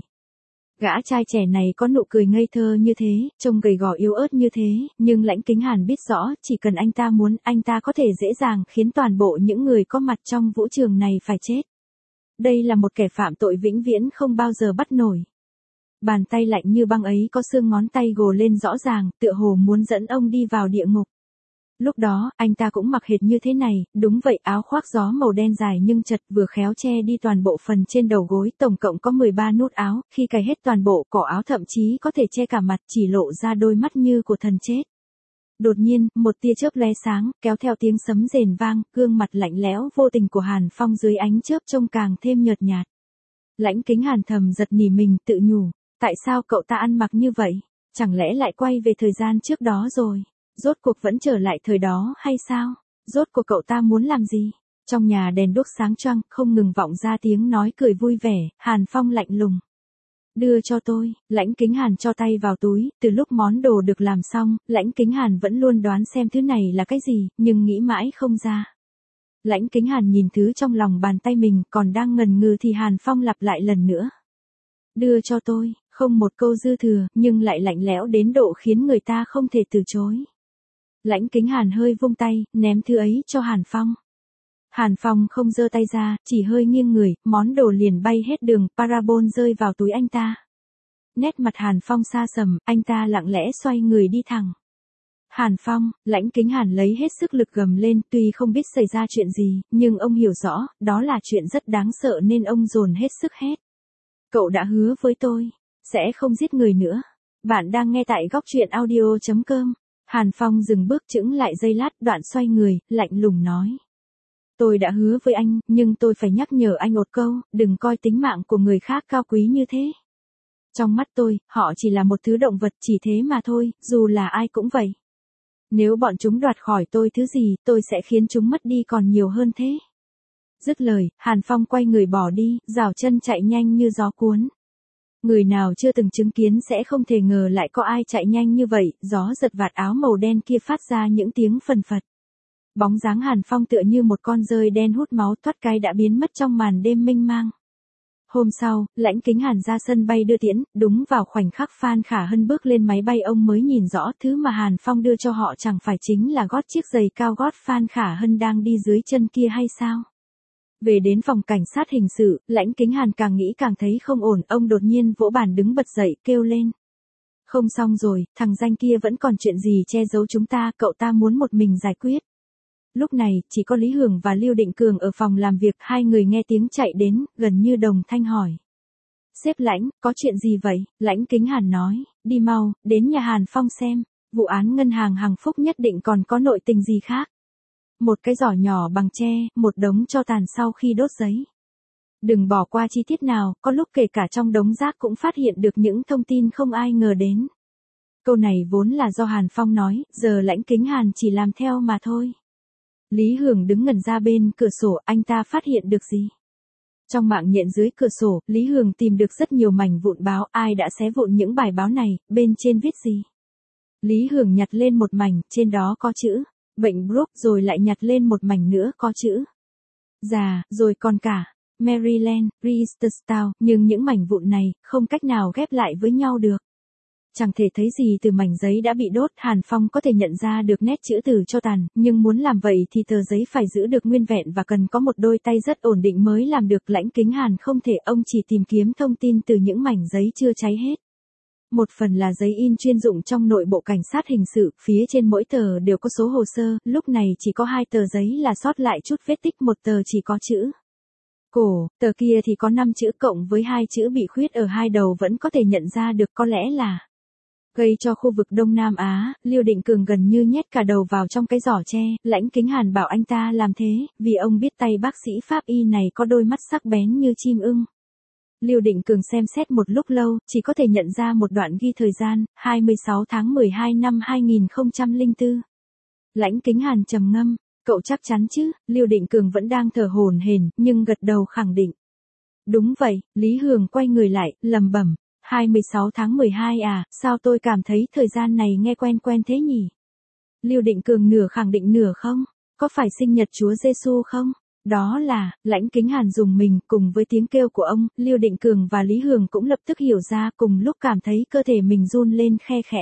Gã trai trẻ này có nụ cười ngây thơ như thế, trông gầy gò yếu ớt như thế, nhưng Lãnh Kính Hàn biết rõ, chỉ cần anh ta muốn, anh ta có thể dễ dàng khiến toàn bộ những người có mặt trong vũ trường này phải chết. Đây là một kẻ phạm tội vĩnh viễn không bao giờ bắt nổi. Bàn tay lạnh như băng ấy có xương ngón tay gồ lên rõ ràng, tựa hồ muốn dẫn ông đi vào địa ngục. Lúc đó, anh ta cũng mặc hệt như thế này, đúng vậy, áo khoác gió màu đen dài nhưng chật, vừa khéo che đi toàn bộ phần trên đầu gối, tổng cộng có 13 nút áo, khi cài hết toàn bộ cổ áo thậm chí có thể che cả mặt, chỉ lộ ra đôi mắt như của thần chết. Đột nhiên, một tia chớp lóe sáng, kéo theo tiếng sấm rền vang, gương mặt lạnh lẽo vô tình của Hàn Phong dưới ánh chớp trông càng thêm nhợt nhạt. Lãnh Kính Hàn thầm giật nỉ mình, tự nhủ, tại sao cậu ta ăn mặc như vậy? Chẳng lẽ lại quay về thời gian trước đó rồi? Rốt cuộc vẫn trở lại thời đó hay sao? Rốt cuộc cậu ta muốn làm gì? Trong nhà đèn đuốc sáng choang, không ngừng vọng ra tiếng nói cười vui vẻ, Hàn Phong lạnh lùng. Đưa cho tôi, Lãnh Kính Hàn cho tay vào túi, từ lúc món đồ được làm xong, Lãnh Kính Hàn vẫn luôn đoán xem thứ này là cái gì, nhưng nghĩ mãi không ra. Lãnh Kính Hàn nhìn thứ trong lòng bàn tay mình, còn đang ngần ngừ thì Hàn Phong lặp lại lần nữa. Đưa cho tôi, không một câu dư thừa, nhưng lại lạnh lẽo đến độ khiến người ta không thể từ chối. Lãnh Kính Hàn hơi vung tay, ném thứ ấy cho Hàn Phong. Hàn Phong không giơ tay ra, chỉ hơi nghiêng người, món đồ liền bay hết đường parabol rơi vào túi anh ta. Nét mặt Hàn Phong xa sầm, anh ta lặng lẽ xoay người đi thẳng. Hàn Phong, Lãnh Kính Hàn lấy hết sức lực gầm lên, tuy không biết xảy ra chuyện gì, nhưng ông hiểu rõ, đó là chuyện rất đáng sợ nên ông dồn hết sức hét. Cậu đã hứa với tôi, sẽ không giết người nữa. Bạn đang nghe tại góc truyện audio.com. Hàn Phong dừng bước chững lại giây lát, đoạn xoay người, lạnh lùng nói. Tôi đã hứa với anh, nhưng tôi phải nhắc nhở anh một câu, đừng coi tính mạng của người khác cao quý như thế. Trong mắt tôi, họ chỉ là một thứ động vật, chỉ thế mà thôi, dù là ai cũng vậy. Nếu bọn chúng đoạt khỏi tôi thứ gì, tôi sẽ khiến chúng mất đi còn nhiều hơn thế. Dứt lời, Hàn Phong quay người bỏ đi, rảo chân chạy nhanh như gió cuốn. Người nào chưa từng chứng kiến sẽ không thể ngờ lại có ai chạy nhanh như vậy, gió giật vạt áo màu đen kia phát ra những tiếng phần phật. Bóng dáng Hàn Phong tựa như một con dơi đen hút máu thoát cái đã biến mất trong màn đêm mênh mang. Hôm sau, Lãnh Kính Hàn ra sân bay đưa tiễn, đúng vào khoảnh khắc Phan Khả Hân bước lên máy bay ông mới nhìn rõ thứ mà Hàn Phong đưa cho họ chẳng phải chính là gót chiếc giày cao gót Phan Khả Hân đang đi dưới chân kia hay sao? Về đến phòng cảnh sát hình sự, Lãnh Kính Hàn càng nghĩ càng thấy không ổn, ông đột nhiên vỗ bàn đứng bật dậy, kêu lên. Không xong rồi, thằng danh kia vẫn còn chuyện gì che giấu chúng ta, cậu ta muốn một mình giải quyết. Lúc này, chỉ có Lý Hưởng và Lưu Định Cường ở phòng làm việc, hai người nghe tiếng chạy đến, gần như đồng thanh hỏi. Sếp Lãnh, có chuyện gì vậy? Lãnh Kính Hàn nói, đi mau, đến nhà Hàn Phong xem. Vụ án ngân hàng Hằng Phúc nhất định còn có nội tình gì khác. Một cái giỏ nhỏ bằng tre, một đống tro tàn sau khi đốt giấy. Đừng bỏ qua chi tiết nào, có lúc kể cả trong đống rác cũng phát hiện được những thông tin không ai ngờ đến. Câu này vốn là do Hàn Phong nói, giờ Lãnh Kính Hàn chỉ làm theo mà thôi. Lý Hưởng đứng ngẩn ra bên cửa sổ, anh ta phát hiện được gì? Trong mạng nhện dưới cửa sổ, Lý Hưởng tìm được rất nhiều mảnh vụn báo, ai đã xé vụn những bài báo này, bên trên viết gì? Lý Hưởng nhặt lên một mảnh, trên đó có chữ, bệnh Brooke, rồi lại nhặt lên một mảnh nữa có chữ, già, rồi còn cả, Maryland, Reisterstown, nhưng những mảnh vụn này, không cách nào ghép lại với nhau được. Chẳng thể thấy gì từ mảnh giấy đã bị đốt, Hàn Phong có thể nhận ra được nét chữ từ tro tàn, nhưng muốn làm vậy thì tờ giấy phải giữ được nguyên vẹn và cần có một đôi tay rất ổn định mới làm được. Lãnh Kính Hàn không thể, ông chỉ tìm kiếm thông tin từ những mảnh giấy chưa cháy hết. Một phần là giấy in chuyên dụng trong nội bộ cảnh sát hình sự, phía trên mỗi tờ đều có số hồ sơ, lúc này chỉ có 2 tờ giấy là sót lại chút vết tích, một tờ chỉ có chữ cổ, tờ kia thì có 5 chữ cộng với 2 chữ bị khuyết ở 2 đầu vẫn có thể nhận ra được, có lẽ là gây cho khu vực Đông Nam Á. Lưu Định Cường gần như nhét cả đầu vào trong cái giỏ tre, Lãnh Kính Hàn bảo anh ta làm thế, vì ông biết tay bác sĩ pháp y này có đôi mắt sắc bén như chim ưng. Lưu Định Cường xem xét một lúc lâu, chỉ có thể nhận ra một đoạn ghi thời gian, 26 tháng 12 năm 2004. Lãnh Kính Hàn trầm ngâm, cậu chắc chắn chứ? Lưu Định Cường vẫn đang thở hổn hển, nhưng gật đầu khẳng định. Đúng vậy. Lý Hưởng quay người lại, lẩm bẩm, 26 tháng 12 à, sao tôi cảm thấy thời gian này nghe quen quen thế nhỉ? Lưu Định Cường nửa khẳng định nửa không, có phải sinh nhật Chúa Giêsu không? Đó là, Lãnh Kính Hàn dùng mình, cùng với tiếng kêu của ông, Lưu Định Cường và Lý Hưởng cũng lập tức hiểu ra, cùng lúc cảm thấy cơ thể mình run lên khe khẽ.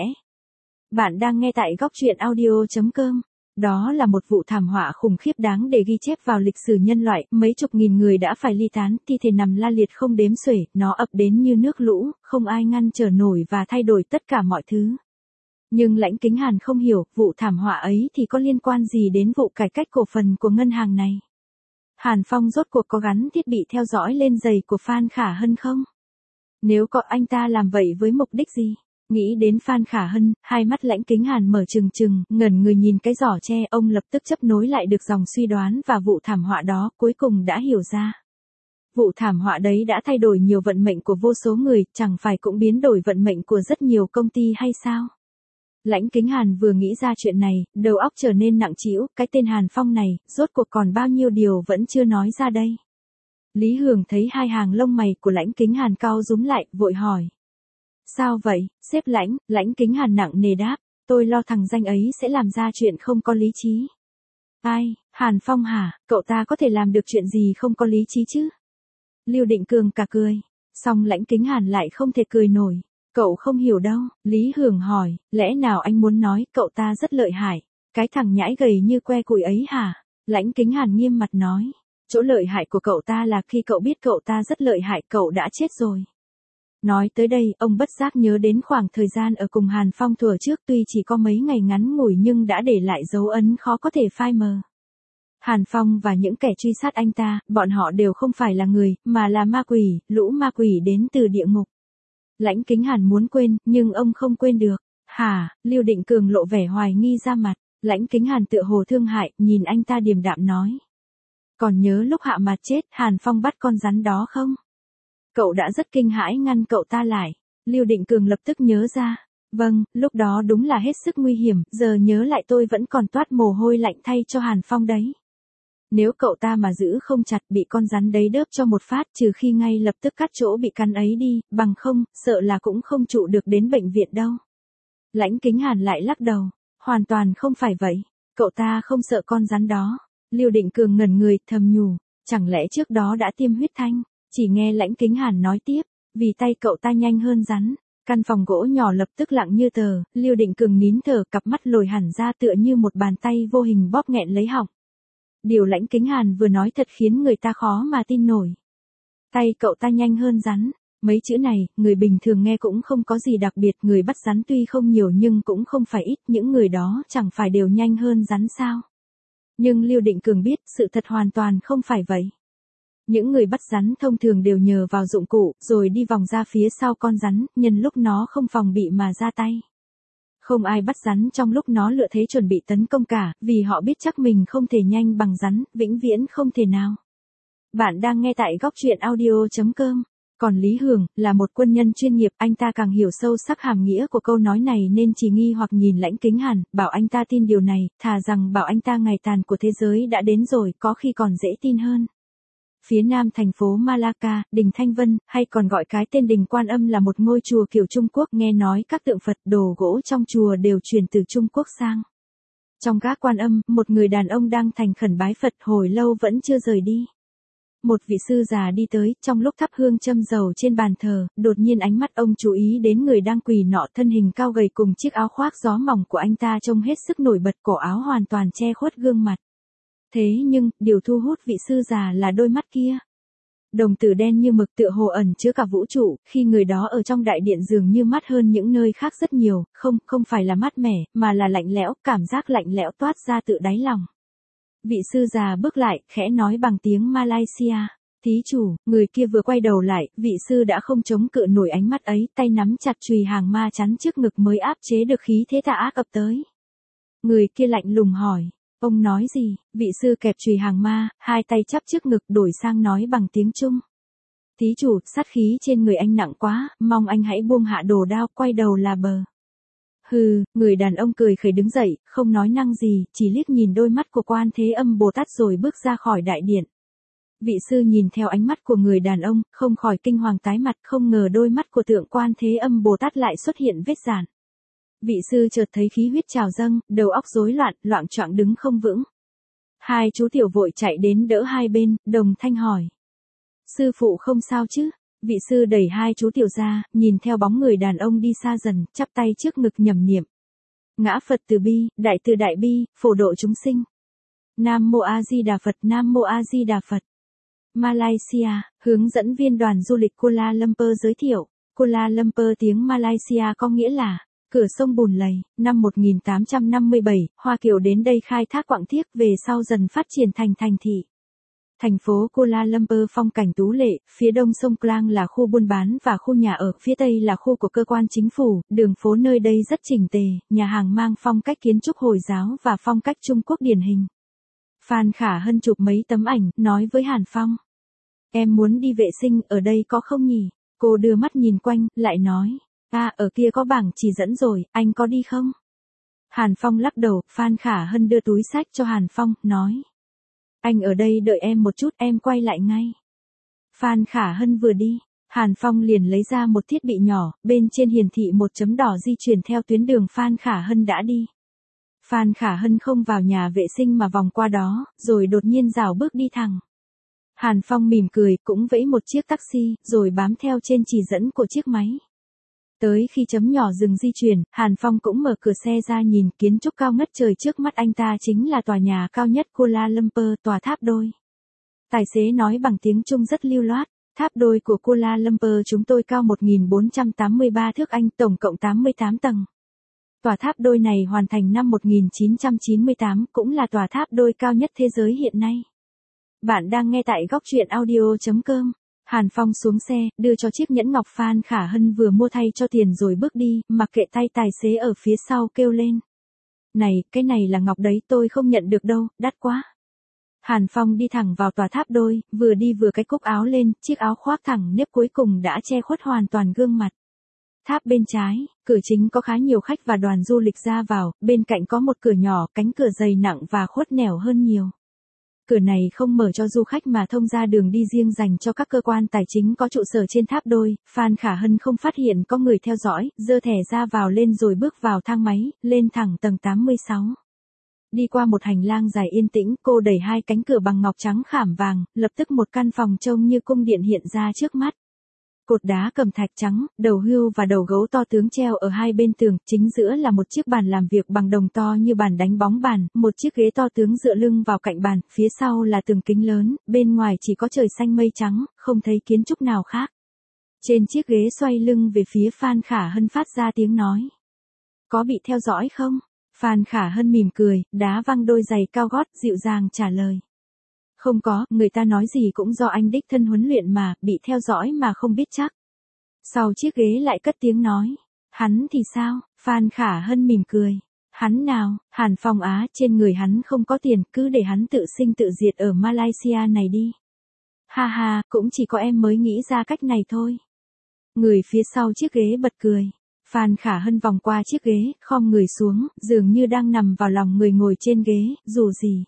Bạn đang nghe tại góc truyện audio.com. Đó là một vụ thảm họa khủng khiếp đáng để ghi chép vào lịch sử nhân loại, mấy chục nghìn người đã phải ly tán, thi thể nằm la liệt không đếm xuể, nó ập đến như nước lũ, không ai ngăn trở nổi và thay đổi tất cả mọi thứ. Nhưng Lãnh Kính Hàn không hiểu, vụ thảm họa ấy thì có liên quan gì đến vụ cải cách cổ phần của ngân hàng này? Hàn Phong rốt cuộc có gắn thiết bị theo dõi lên giày của Phan Khả Hân không? Nếu có, anh ta làm vậy với mục đích gì? Nghĩ đến Phan Khả Hân, hai mắt Lãnh Kính Hàn mở trừng trừng, ngẩn người nhìn cái giỏ tre, ông lập tức chấp nối lại được dòng suy đoán và vụ thảm họa đó, cuối cùng đã hiểu ra. Vụ thảm họa đấy đã thay đổi nhiều vận mệnh của vô số người, chẳng phải cũng biến đổi vận mệnh của rất nhiều công ty hay sao? Lãnh Kính Hàn vừa nghĩ ra chuyện này, đầu óc trở nên nặng trĩu, cái tên Hàn Phong này, rốt cuộc còn bao nhiêu điều vẫn chưa nói ra đây. Lý Hưởng thấy hai hàng lông mày của Lãnh Kính Hàn cau rúm lại, vội hỏi. Sao vậy, sếp Lãnh? Lãnh Kính Hàn nặng nề đáp, tôi lo thằng danh ấy sẽ làm ra chuyện không có lý trí. Ai, Hàn Phong hả, cậu ta có thể làm được chuyện gì không có lý trí chứ? Lưu Định Cường cả cười, song Lãnh Kính Hàn lại không thể cười nổi. Cậu không hiểu đâu, Lý Hưởng hỏi, lẽ nào anh muốn nói cậu ta rất lợi hại, cái thằng nhãi gầy như que củi ấy hả? Lãnh Kính Hàn nghiêm mặt nói, chỗ lợi hại của cậu ta là khi cậu biết cậu ta rất lợi hại, cậu đã chết rồi. Nói tới đây, ông bất giác nhớ đến khoảng thời gian ở cùng Hàn Phong thuở trước, tuy chỉ có mấy ngày ngắn ngủi nhưng đã để lại dấu ấn khó có thể phai mờ. Hàn Phong và những kẻ truy sát anh ta, bọn họ đều không phải là người, mà là ma quỷ, lũ ma quỷ đến từ địa ngục. Lãnh Kính Hàn muốn quên, nhưng ông không quên được. Hả? Lưu Định Cường lộ vẻ hoài nghi ra mặt. Lãnh Kính Hàn tựa hồ thương hại, nhìn anh ta điềm đạm nói. Còn nhớ lúc Hạ Mạt chết, Hàn Phong bắt con rắn đó không? Cậu đã rất kinh hãi ngăn cậu ta lại. Lưu Định Cường lập tức nhớ ra. Vâng, lúc đó đúng là hết sức nguy hiểm, giờ nhớ lại tôi vẫn còn toát mồ hôi lạnh thay cho Hàn Phong đấy. Nếu cậu ta mà giữ không chặt, bị con rắn đấy đớp cho một phát, trừ khi ngay lập tức cắt chỗ bị cắn ấy đi, bằng không, sợ là cũng không trụ được đến bệnh viện đâu. Lãnh Kính Hàn lại lắc đầu, hoàn toàn không phải vậy, cậu ta không sợ con rắn đó. Lưu Định Cường ngẩn người, thầm nhủ, chẳng lẽ trước đó đã tiêm huyết thanh? Chỉ nghe Lãnh Kính Hàn nói tiếp, vì tay cậu ta nhanh hơn rắn. Căn phòng gỗ nhỏ lập tức lặng như tờ, Lưu Định Cường nín thở, cặp mắt lồi hẳn ra tựa như một bàn tay vô hình bóp nghẹn lấy họng. Điều Lãnh Kính Hàn vừa nói thật khiến người ta khó mà tin nổi. Tay cậu ta nhanh hơn rắn. Mấy chữ này, người bình thường nghe cũng không có gì đặc biệt, người bắt rắn tuy không nhiều nhưng cũng không phải ít, những người đó chẳng phải đều nhanh hơn rắn sao. Nhưng Lưu Định Cường biết, sự thật hoàn toàn không phải vậy. Những người bắt rắn thông thường đều nhờ vào dụng cụ, rồi đi vòng ra phía sau con rắn, nhân lúc nó không phòng bị mà ra tay. Không ai bắt rắn trong lúc nó lựa thế chuẩn bị tấn công cả, vì họ biết chắc mình không thể nhanh bằng rắn, vĩnh viễn không thể nào. Bạn đang nghe tại góc truyện audio.com. Còn Lý Hường, là một quân nhân chuyên nghiệp, anh ta càng hiểu sâu sắc hàm nghĩa của câu nói này nên chỉ nghi hoặc nhìn Lãnh Kính Hàn, bảo anh ta tin điều này, thà rằng bảo anh ta ngày tàn của thế giới đã đến rồi, có khi còn dễ tin hơn. Phía nam thành phố Malacca, đình Thanh Vân, hay còn gọi cái tên đình Quan Âm là một ngôi chùa kiểu Trung Quốc, nghe nói các tượng Phật, đồ gỗ trong chùa đều chuyển từ Trung Quốc sang. Trong gác Quan Âm, một người đàn ông đang thành khẩn bái Phật hồi lâu vẫn chưa rời đi. Một vị sư già đi tới, trong lúc thắp hương châm dầu trên bàn thờ, đột nhiên ánh mắt ông chú ý đến người đang quỳ nọ, thân hình cao gầy cùng chiếc áo khoác gió mỏng của anh ta trông hết sức nổi bật, cổ áo hoàn toàn che khuất gương mặt. Thế nhưng, điều thu hút vị sư già là đôi mắt kia. Đồng tử đen như mực tựa hồ ẩn chứa cả vũ trụ, khi người đó ở trong đại điện dường như mát hơn những nơi khác rất nhiều, không phải là mát mẻ, mà là lạnh lẽo, cảm giác lạnh lẽo toát ra tự đáy lòng. Vị sư già bước lại, khẽ nói bằng tiếng Malaysia. Thí chủ, người kia vừa quay đầu lại, vị sư đã không chống cự nổi ánh mắt ấy, tay nắm chặt chùy hàng ma chắn trước ngực mới áp chế được khí thế tà ác ập tới. Người kia lạnh lùng hỏi, ông nói gì? Vị sư kẹp chùy hàng ma, hai tay chắp trước ngực đổi sang nói bằng tiếng Trung. Thí chủ, sát khí trên người anh nặng quá, mong anh hãy buông hạ đồ đao, quay đầu là bờ. Hừ, người đàn ông cười khẩy đứng dậy, không nói năng gì, chỉ liếc nhìn đôi mắt của Quan Thế Âm Bồ Tát rồi bước ra khỏi đại điện. Vị sư nhìn theo ánh mắt của người đàn ông, không khỏi kinh hoàng tái mặt, không ngờ đôi mắt của tượng Quan Thế Âm Bồ Tát lại xuất hiện vết rạn. Vị sư chợt thấy khí huyết trào dâng, đầu óc rối loạn, loạng choạng đứng không vững. Hai chú tiểu vội chạy đến đỡ hai bên, đồng thanh hỏi. Sư phụ không sao chứ? Vị sư đẩy hai chú tiểu ra, nhìn theo bóng người đàn ông đi xa dần, chắp tay trước ngực nhẩm niệm. Ngã Phật từ bi, đại bi, phổ độ chúng sinh. Nam Mô A Di Đà Phật, Nam Mô A Di Đà Phật. Malaysia, hướng dẫn viên đoàn du lịch Kuala Lumpur giới thiệu. Kuala Lumpur tiếng Malaysia có nghĩa là cửa sông bùn lầy. Năm 1857, Hoa Kiều đến đây khai thác quặng thiếc, về sau dần phát triển thành thành thị. Thành phố Kuala Lumpur phong cảnh tú lệ, phía đông sông Klang là khu buôn bán và khu nhà ở, phía tây là khu của cơ quan chính phủ, đường phố nơi đây rất chỉnh tề, nhà hàng mang phong cách kiến trúc Hồi giáo và phong cách Trung Quốc điển hình. Phan Khả Hân chụp mấy tấm ảnh, nói với Hàn Phong. Em muốn đi vệ sinh, ở đây có không nhỉ? Cô đưa mắt nhìn quanh, lại nói. Ở kia có bảng chỉ dẫn rồi, anh có đi không? Hàn Phong lắc đầu, Phan Khả Hân đưa túi sách cho Hàn Phong, nói. Anh ở đây đợi em một chút, em quay lại ngay. Phan Khả Hân vừa đi, Hàn Phong liền lấy ra một thiết bị nhỏ, bên trên hiển thị một chấm đỏ di chuyển theo tuyến đường Phan Khả Hân đã đi. Phan Khả Hân không vào nhà vệ sinh mà vòng qua đó, rồi đột nhiên rảo bước đi thẳng. Hàn Phong mỉm cười, cũng vẫy một chiếc taxi, rồi bám theo trên chỉ dẫn của chiếc máy. Tới khi chấm nhỏ dừng di chuyển, Hàn Phong cũng mở cửa xe ra nhìn kiến trúc cao ngất trời trước mắt anh ta chính là tòa nhà cao nhất Kuala Lumpur, tòa tháp đôi. Tài xế nói bằng tiếng Trung rất lưu loát, tháp đôi của Kuala Lumpur chúng tôi cao 1483 thước Anh, tổng cộng 88 tầng. Tòa tháp đôi này hoàn thành năm 1998, cũng là tòa tháp đôi cao nhất thế giới hiện nay. Bạn đang nghe tại góc truyện audio.com. Hàn Phong xuống xe, đưa cho chiếc nhẫn ngọc Phan Khả Hân vừa mua thay cho tiền rồi bước đi, mặc kệ tay tài xế ở phía sau kêu lên. Này, cái này là ngọc đấy, tôi không nhận được đâu, đắt quá. Hàn Phong đi thẳng vào tòa tháp đôi, vừa đi vừa cái cúc áo lên, chiếc áo khoác thẳng nếp cuối cùng đã che khuất hoàn toàn gương mặt. Tháp bên trái, cửa chính có khá nhiều khách và đoàn du lịch ra vào, bên cạnh có một cửa nhỏ, cánh cửa dày nặng và khuất nẻo hơn nhiều. Cửa này không mở cho du khách mà thông ra đường đi riêng dành cho các cơ quan tài chính có trụ sở trên tháp đôi. Phan Khả Hân không phát hiện có người theo dõi, giơ thẻ ra vào lên rồi bước vào thang máy, lên thẳng tầng 86. Đi qua một hành lang dài yên tĩnh, cô đẩy hai cánh cửa bằng ngọc trắng khảm vàng, lập tức một căn phòng trông như cung điện hiện ra trước mắt. Cột đá cẩm thạch trắng, đầu hươu và đầu gấu to tướng treo ở hai bên tường, chính giữa là một chiếc bàn làm việc bằng đồng to như bàn đánh bóng bàn, một chiếc ghế to tướng dựa lưng vào cạnh bàn, phía sau là tường kính lớn, bên ngoài chỉ có trời xanh mây trắng, không thấy kiến trúc nào khác. Trên chiếc ghế xoay lưng về phía Phan Khả Hân phát ra tiếng nói. Có bị theo dõi không? Phan Khả Hân mỉm cười, đá văng đôi giày cao gót, dịu dàng trả lời. Không có, người ta nói gì cũng do anh đích thân huấn luyện mà, bị theo dõi mà không biết chắc. Sau chiếc ghế lại cất tiếng nói. Hắn thì sao? Phan Khả Hân mỉm cười. Hắn nào? Hàn Phong á, trên người hắn không có tiền, cứ để hắn tự sinh tự diệt ở Malaysia này đi. Ha ha, cũng chỉ có em mới nghĩ ra cách này thôi. Người phía sau chiếc ghế bật cười. Phan Khả Hân vòng qua chiếc ghế, khom người xuống, dường như đang nằm vào lòng người ngồi trên ghế, dù gì.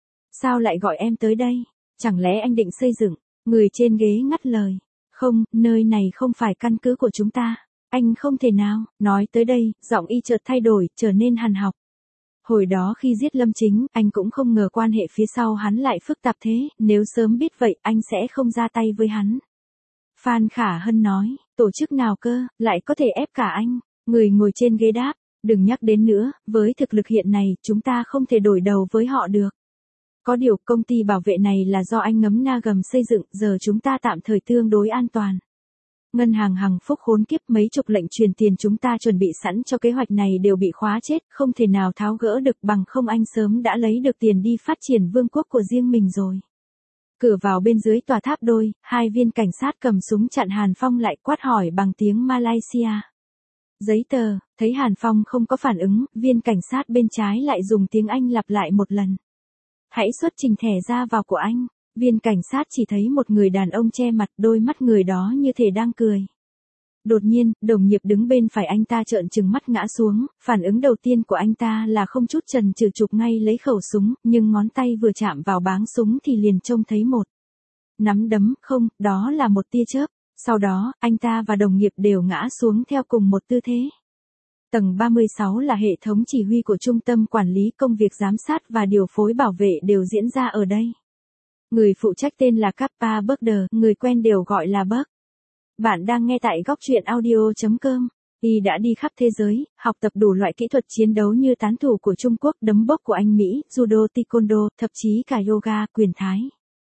Sao lại gọi em tới đây? Chẳng lẽ anh định xây dựng? Người trên ghế ngắt lời. Không, nơi này không phải căn cứ của chúng ta. Anh không thể nào, nói tới đây, giọng y chợt thay đổi, trở nên hằn học. Hồi đó khi giết Lâm Chính, anh cũng không ngờ quan hệ phía sau hắn lại phức tạp thế, nếu sớm biết vậy anh sẽ không ra tay với hắn. Phan Khả Hân nói, tổ chức nào cơ, lại có thể ép cả anh? Người ngồi trên ghế đáp, đừng nhắc đến nữa, với thực lực hiện này, chúng ta không thể đổi đầu với họ được. Có điều công ty bảo vệ này là do anh Ngấm Na Gầm xây dựng, giờ chúng ta tạm thời tương đối an toàn. Ngân hàng Hằng Phúc khốn kiếp, mấy chục lệnh truyền tiền chúng ta chuẩn bị sẵn cho kế hoạch này đều bị khóa chết, không thể nào tháo gỡ được, bằng không anh sớm đã lấy được tiền đi phát triển vương quốc của riêng mình rồi. Cửa vào bên dưới tòa tháp đôi, hai viên cảnh sát cầm súng chặn Hàn Phong lại, quát hỏi bằng tiếng Malaysia. Giấy tờ, thấy Hàn Phong không có phản ứng, viên cảnh sát bên trái lại dùng tiếng Anh lặp lại một lần. Hãy xuất trình thẻ ra vào của anh. Viên cảnh sát chỉ thấy một người đàn ông che mặt, đôi mắt người đó như thể đang cười. Đột nhiên, đồng nghiệp đứng bên phải anh ta trợn trừng mắt ngã xuống, phản ứng đầu tiên của anh ta là không chút chần chừ chụp ngay lấy khẩu súng, nhưng ngón tay vừa chạm vào báng súng thì liền trông thấy một nắm đấm, không, đó là một tia chớp. Sau đó, anh ta và đồng nghiệp đều ngã xuống theo cùng một tư thế. Tầng 36 là hệ thống chỉ huy của trung tâm quản lý, công việc giám sát và điều phối bảo vệ đều diễn ra ở đây. Người phụ trách tên là Kappa Burger, người quen đều gọi là Buck. Bạn đang nghe tại góc truyện audio.com. Y đã đi khắp thế giới, học tập đủ loại kỹ thuật chiến đấu như tán thủ của Trung Quốc, đấm bốc của Anh Mỹ, judo, taekwondo, thậm chí cả yoga, quyền Thái.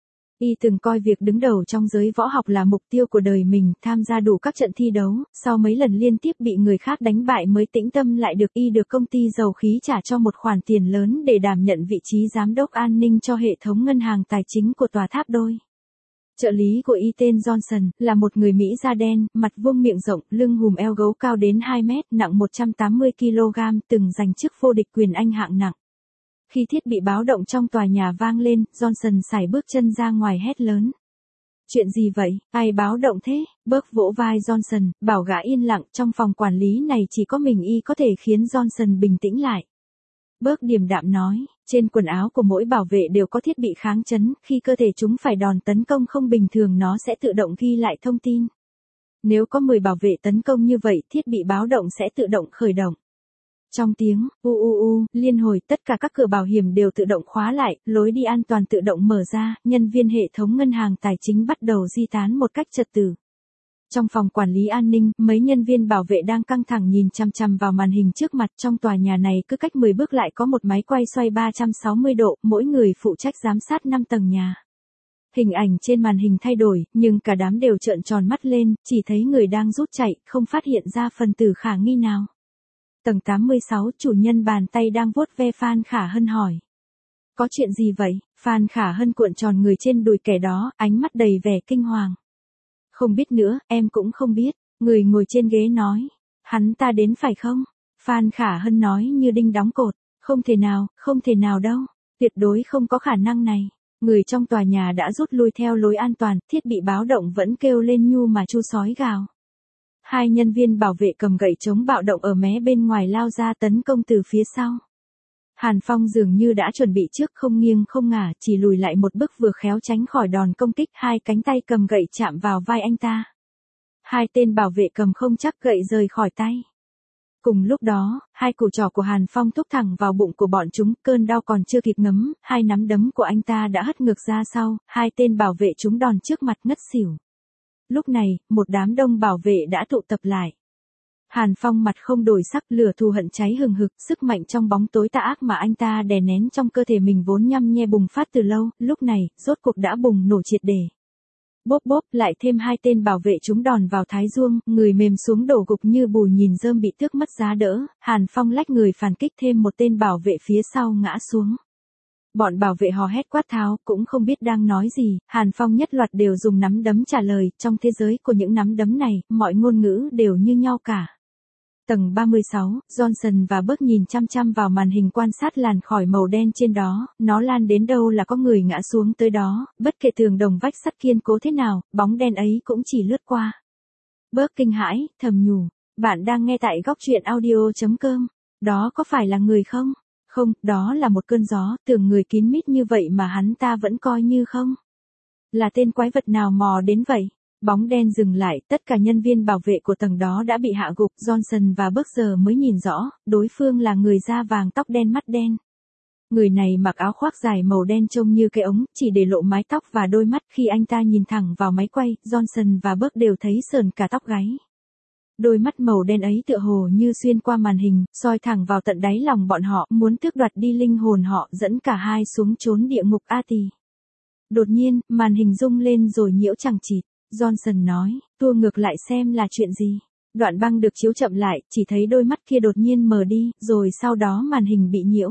Y từng coi việc đứng đầu trong giới võ học là mục tiêu của đời mình, tham gia đủ các trận thi đấu, sau mấy lần liên tiếp bị người khác đánh bại mới tĩnh tâm lại được. Y được công ty dầu khí trả cho một khoản tiền lớn để đảm nhận vị trí giám đốc an ninh cho hệ thống ngân hàng tài chính của tòa tháp đôi. Trợ lý của Y tên Johnson, là một người Mỹ da đen, mặt vuông miệng rộng, lưng hùm eo gấu, cao đến 2 mét, nặng 180 kg, từng giành chức vô địch quyền Anh hạng nặng. Khi thiết bị báo động trong tòa nhà vang lên, Johnson sải bước chân ra ngoài hét lớn. Chuyện gì vậy, ai báo động thế? Burke vỗ vai Johnson, bảo gã yên lặng, trong phòng quản lý này chỉ có mình Y có thể khiến Johnson bình tĩnh lại. Burke điềm đạm nói, trên quần áo của mỗi bảo vệ đều có thiết bị kháng chấn, khi cơ thể chúng phải đòn tấn công không bình thường nó sẽ tự động ghi lại thông tin. Nếu có 10 bảo vệ tấn công như vậy, thiết bị báo động sẽ tự động khởi động. Trong tiếng liên hồi, tất cả các cửa bảo hiểm đều tự động khóa lại, lối đi an toàn tự động mở ra, nhân viên hệ thống ngân hàng tài chính bắt đầu di tán một cách trật tự. Trong phòng quản lý an ninh, mấy nhân viên bảo vệ đang căng thẳng nhìn chằm chằm vào màn hình trước mặt. Trong tòa nhà này cứ cách 10 bước lại có một máy quay xoay 360 độ, mỗi người phụ trách giám sát 5 tầng nhà. Hình ảnh trên màn hình thay đổi, nhưng cả đám đều trợn tròn mắt lên, chỉ thấy người đang rút chạy, không phát hiện ra phần tử khả nghi nào. Tầng 86, chủ nhân bàn tay đang vuốt ve Phan Khả Hân hỏi. Có chuyện gì vậy? Phan Khả Hân cuộn tròn người trên đùi kẻ đó, ánh mắt đầy vẻ kinh hoàng. Không biết nữa, em cũng không biết. Người ngồi trên ghế nói. Hắn ta đến phải không? Phan Khả Hân nói như đinh đóng cột. Không thể nào đâu. Tuyệt đối không có khả năng này. Người trong tòa nhà đã rút lui theo lối an toàn, thiết bị báo động vẫn kêu lên nhu mà chu sói gào. Hai nhân viên bảo vệ cầm gậy chống bạo động ở mé bên ngoài lao ra tấn công từ phía sau. Hàn Phong dường như đã chuẩn bị trước, không nghiêng không ngả, chỉ lùi lại một bước vừa khéo tránh khỏi đòn công kích, hai cánh tay cầm gậy chạm vào vai anh ta. Hai tên bảo vệ cầm không chắc gậy rời khỏi tay. Cùng lúc đó, hai củ trỏ của Hàn Phong thúc thẳng vào bụng của bọn chúng, cơn đau còn chưa kịp ngấm, hai nắm đấm của anh ta đã hất ngược ra sau, hai tên bảo vệ chúng đòn trước mặt ngất xỉu. Lúc này, một đám đông bảo vệ đã tụ tập lại. Hàn Phong mặt không đổi sắc, lửa thù hận cháy hừng hực, sức mạnh trong bóng tối tà ác mà anh ta đè nén trong cơ thể mình vốn nhăm nhe bùng phát từ lâu, lúc này, rốt cuộc đã bùng nổ triệt để. Bốp bốp, lại thêm hai tên bảo vệ chúng đòn vào thái dương, người mềm xuống đổ gục như bùi nhìn rơm bị tước mất giá đỡ, Hàn Phong lách người phản kích thêm một tên bảo vệ phía sau ngã xuống. Bọn bảo vệ hò hét quát tháo, cũng không biết đang nói gì, Hàn Phong nhất loạt đều dùng nắm đấm trả lời, trong thế giới của những nắm đấm này, mọi ngôn ngữ đều như nhau cả. Tầng 36, Johnson và Burke nhìn chăm chăm vào màn hình quan sát làn khói màu đen trên đó, nó lan đến đâu là có người ngã xuống tới đó, bất kể tường đồng vách sắt kiên cố thế nào, bóng đen ấy cũng chỉ lướt qua. Burke kinh hãi, thầm nhủ, bạn đang nghe tại góc truyện audio.com, đó có phải là người không? Không, đó là một cơn gió, tường người kín mít như vậy mà hắn ta vẫn coi như không. Là tên quái vật nào mò đến vậy? Bóng đen dừng lại, tất cả nhân viên bảo vệ của tầng đó đã bị hạ gục, Johnson và Burke giờ mới nhìn rõ, đối phương là người da vàng tóc đen mắt đen. Người này mặc áo khoác dài màu đen trông như cái ống, chỉ để lộ mái tóc và đôi mắt. Khi anh ta nhìn thẳng vào máy quay, Johnson và Burke đều thấy sởn cả tóc gáy. Đôi mắt màu đen ấy tựa hồ như xuyên qua màn hình, soi thẳng vào tận đáy lòng bọn họ, muốn tước đoạt đi linh hồn họ, dẫn cả hai xuống chốn địa ngục A Tỳ. Đột nhiên, màn hình rung lên rồi nhiễu chằng chịt. Johnson nói, tua ngược lại xem là chuyện gì. Đoạn băng được chiếu chậm lại, chỉ thấy đôi mắt kia đột nhiên mờ đi, rồi sau đó màn hình bị nhiễu.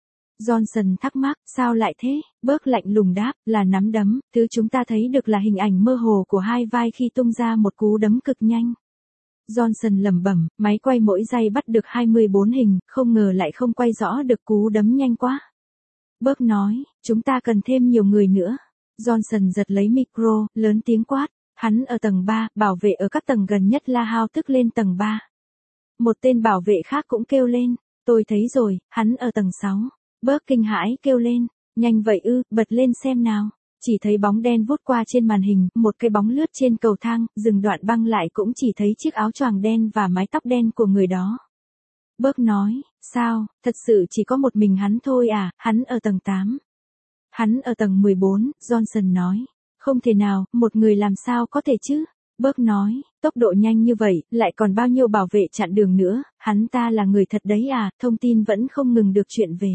Johnson thắc mắc, sao lại thế? Burke lạnh lùng đáp, là nắm đấm, thứ chúng ta thấy được là hình ảnh mơ hồ của hai vai khi tung ra một cú đấm cực nhanh. Johnson lẩm bẩm, máy quay mỗi giây bắt được 24 hình, không ngờ lại không quay rõ được cú đấm nhanh quá. Burke nói, chúng ta cần thêm nhiều người nữa. Johnson giật lấy micro, lớn tiếng quát. Hắn ở tầng 3, bảo vệ ở các tầng gần nhất la hao tức lên tầng 3. Một tên bảo vệ khác cũng kêu lên. Tôi thấy rồi, hắn ở tầng 6. Burke kinh hãi kêu lên. Nhanh vậy ư, bật lên xem nào. Chỉ thấy bóng đen vút qua trên màn hình, một cái bóng lướt trên cầu thang, dừng đoạn băng lại cũng chỉ thấy chiếc áo choàng đen và mái tóc đen của người đó. Burke nói, sao, thật sự chỉ có một mình hắn thôi à, hắn ở tầng 8. Hắn ở tầng 14, Johnson nói. Không thể nào, một người làm sao có thể chứ? Burke nói, tốc độ nhanh như vậy, lại còn bao nhiêu bảo vệ chặn đường nữa, hắn ta là người thật đấy à, thông tin vẫn không ngừng được chuyện về.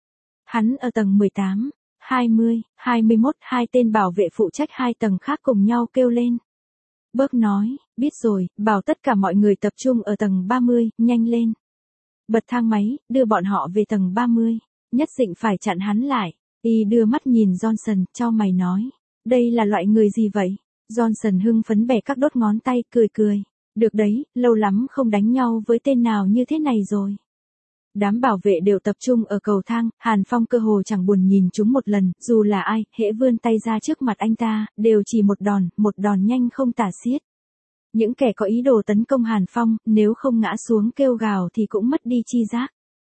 Hắn ở tầng 18, 20, 21, hai tên bảo vệ phụ trách hai tầng khác cùng nhau kêu lên. Burke nói, biết rồi, bảo tất cả mọi người tập trung ở tầng 30, nhanh lên. Bật thang máy, đưa bọn họ về tầng 30, nhất định phải chặn hắn lại. Y đưa mắt nhìn Johnson, chau mày nói. Đây là loại người gì vậy? Johnson hưng phấn bẻ các đốt ngón tay, cười cười. Được đấy, lâu lắm không đánh nhau với tên nào như thế này rồi. Đám bảo vệ đều tập trung ở cầu thang, Hàn Phong cơ hồ chẳng buồn nhìn chúng một lần, dù là ai, hễ vươn tay ra trước mặt anh ta, đều chỉ một đòn nhanh không tả xiết. Những kẻ có ý đồ tấn công Hàn Phong, nếu không ngã xuống kêu gào thì cũng mất đi chi giác.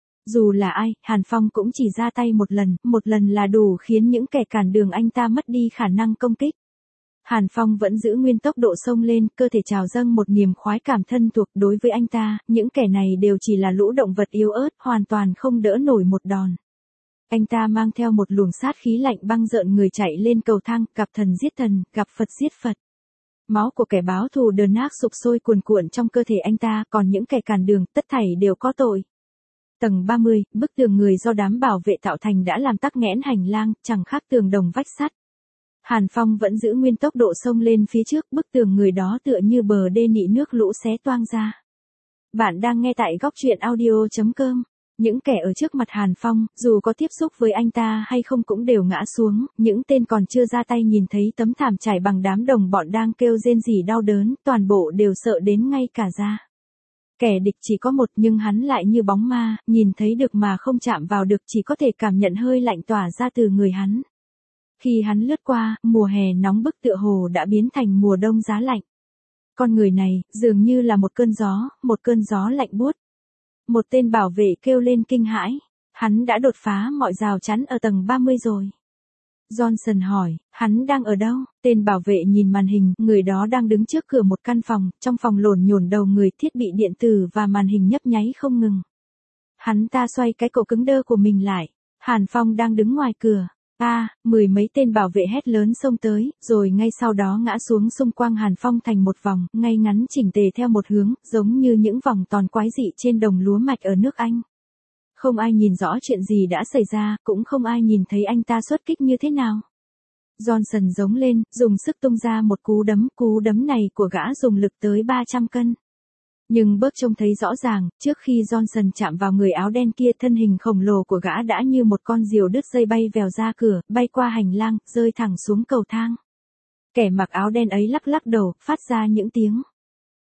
Dù là ai, Hàn Phong cũng chỉ ra tay một lần là đủ khiến những kẻ cản đường anh ta mất đi khả năng công kích. Hàn Phong vẫn giữ nguyên tốc độ xông lên, cơ thể trào dâng một niềm khoái cảm thân thuộc. Đối với anh ta, những kẻ này đều chỉ là lũ động vật yếu ớt, hoàn toàn không đỡ nổi một đòn. Anh ta mang theo một luồng sát khí lạnh băng rợn người chạy lên cầu thang, gặp thần giết thần, gặp Phật giết Phật. Máu của kẻ báo thù đờn ác sục sôi cuồn cuộn trong cơ thể anh ta, còn những kẻ cản đường, tất thảy đều có tội. Tầng 30, bức tường người do đám bảo vệ tạo thành đã làm tắc nghẽn hành lang, chẳng khác tường đồng vách sắt. Hàn Phong vẫn giữ nguyên tốc độ xông lên phía trước, bức tường người đó tựa như bờ đê nị nước lũ xé toang ra. Bạn đang nghe tại góc truyện audio.com. Những kẻ ở trước mặt Hàn Phong, dù có tiếp xúc với anh ta hay không cũng đều ngã xuống, những tên còn chưa ra tay nhìn thấy tấm thảm trải bằng đám đồng bọn đang kêu rên rỉ đau đớn, toàn bộ đều sợ đến ngay cả da. Kẻ địch chỉ có một nhưng hắn lại như bóng ma, nhìn thấy được mà không chạm vào được, chỉ có thể cảm nhận hơi lạnh tỏa ra từ người hắn. Khi hắn lướt qua, mùa hè nóng bức tựa hồ đã biến thành mùa đông giá lạnh. Con người này, dường như là một cơn gió lạnh buốt. Một tên bảo vệ kêu lên kinh hãi. Hắn đã đột phá mọi rào chắn ở tầng 30 rồi. Johnson hỏi, hắn đang ở đâu? Tên bảo vệ nhìn màn hình, người đó đang đứng trước cửa một căn phòng, trong phòng lổn nhổn đầu người, thiết bị điện tử và màn hình nhấp nháy không ngừng. Hắn ta xoay cái cổ cứng đơ của mình lại. Hàn Phong đang đứng ngoài cửa. Mười mấy tên bảo vệ hét lớn xông tới, rồi ngay sau đó ngã xuống xung quanh Hàn Phong thành một vòng, ngay ngắn chỉnh tề theo một hướng, giống như những vòng tròn quái dị trên đồng lúa mạch ở nước Anh. Không ai nhìn rõ chuyện gì đã xảy ra, cũng không ai nhìn thấy anh ta xuất kích như thế nào. Johnson giống lên, dùng sức tung ra một cú đấm này của gã dùng lực tới 300 cân. Nhưng Burke trông thấy rõ ràng, trước khi Johnson chạm vào người áo đen kia, thân hình khổng lồ của gã đã như một con diều đứt dây bay vèo ra cửa, bay qua hành lang, rơi thẳng xuống cầu thang. Kẻ mặc áo đen ấy lắc lắc đầu, phát ra những tiếng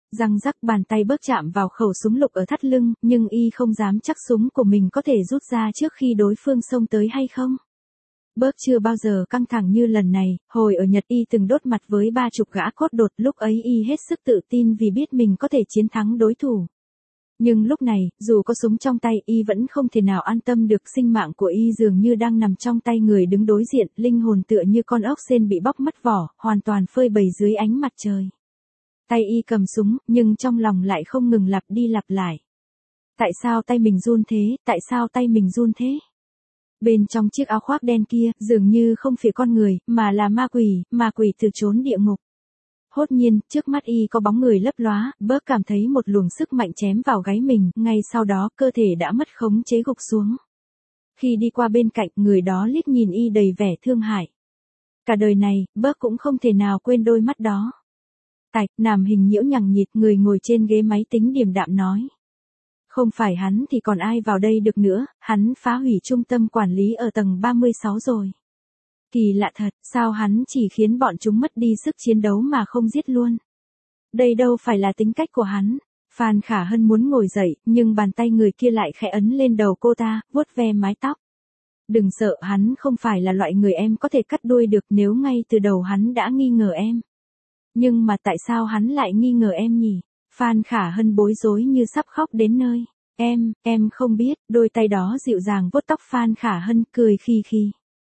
Răng rắc bàn tay bớt chạm vào khẩu súng lục ở thắt lưng, nhưng y không dám chắc súng của mình có thể rút ra trước khi đối phương xông tới hay không. Bớt chưa bao giờ căng thẳng như lần này, hồi ở Nhật y từng đốt mặt với 30 gã cốt đột, lúc ấy y hết sức tự tin vì biết mình có thể chiến thắng đối thủ. Nhưng lúc này, dù có súng trong tay y vẫn không thể nào an tâm được, sinh mạng của y dường như đang nằm trong tay người đứng đối diện, linh hồn tựa như con ốc sên bị bóc mất vỏ, hoàn toàn phơi bày dưới ánh mặt trời. Tay y cầm súng, nhưng trong lòng lại không ngừng lặp đi lặp lại. Tại sao tay mình run thế, tại sao tay mình run thế? Bên trong chiếc áo khoác đen kia, dường như không phải con người, mà là ma quỷ từ chốn địa ngục. Hốt nhiên, trước mắt y có bóng người lấp lóa, bớt cảm thấy một luồng sức mạnh chém vào gáy mình, ngay sau đó cơ thể đã mất khống chế gục xuống. Khi đi qua bên cạnh, người đó liếc nhìn y đầy vẻ thương hại. Cả đời này, bớt cũng không thể nào quên đôi mắt đó. Tạch, nằm hình nhiễu nhằng nhịt, người ngồi trên ghế máy tính điềm đạm nói. Không phải hắn thì còn ai vào đây được nữa, hắn phá hủy trung tâm quản lý ở tầng 36 rồi. Kỳ lạ thật, sao hắn chỉ khiến bọn chúng mất đi sức chiến đấu mà không giết luôn. Đây đâu phải là tính cách của hắn. Phan Khả Hân muốn ngồi dậy, nhưng bàn tay người kia lại khẽ ấn lên đầu cô ta, vuốt ve mái tóc. Đừng sợ, hắn không phải là loại người em có thể cắt đuôi được, nếu ngay từ đầu hắn đã nghi ngờ em. Nhưng mà tại sao hắn lại nghi ngờ em nhỉ? Phan Khả Hân bối rối như sắp khóc đến nơi. Em không biết, đôi tay đó dịu dàng vuốt tóc Phan Khả Hân, cười khi khi.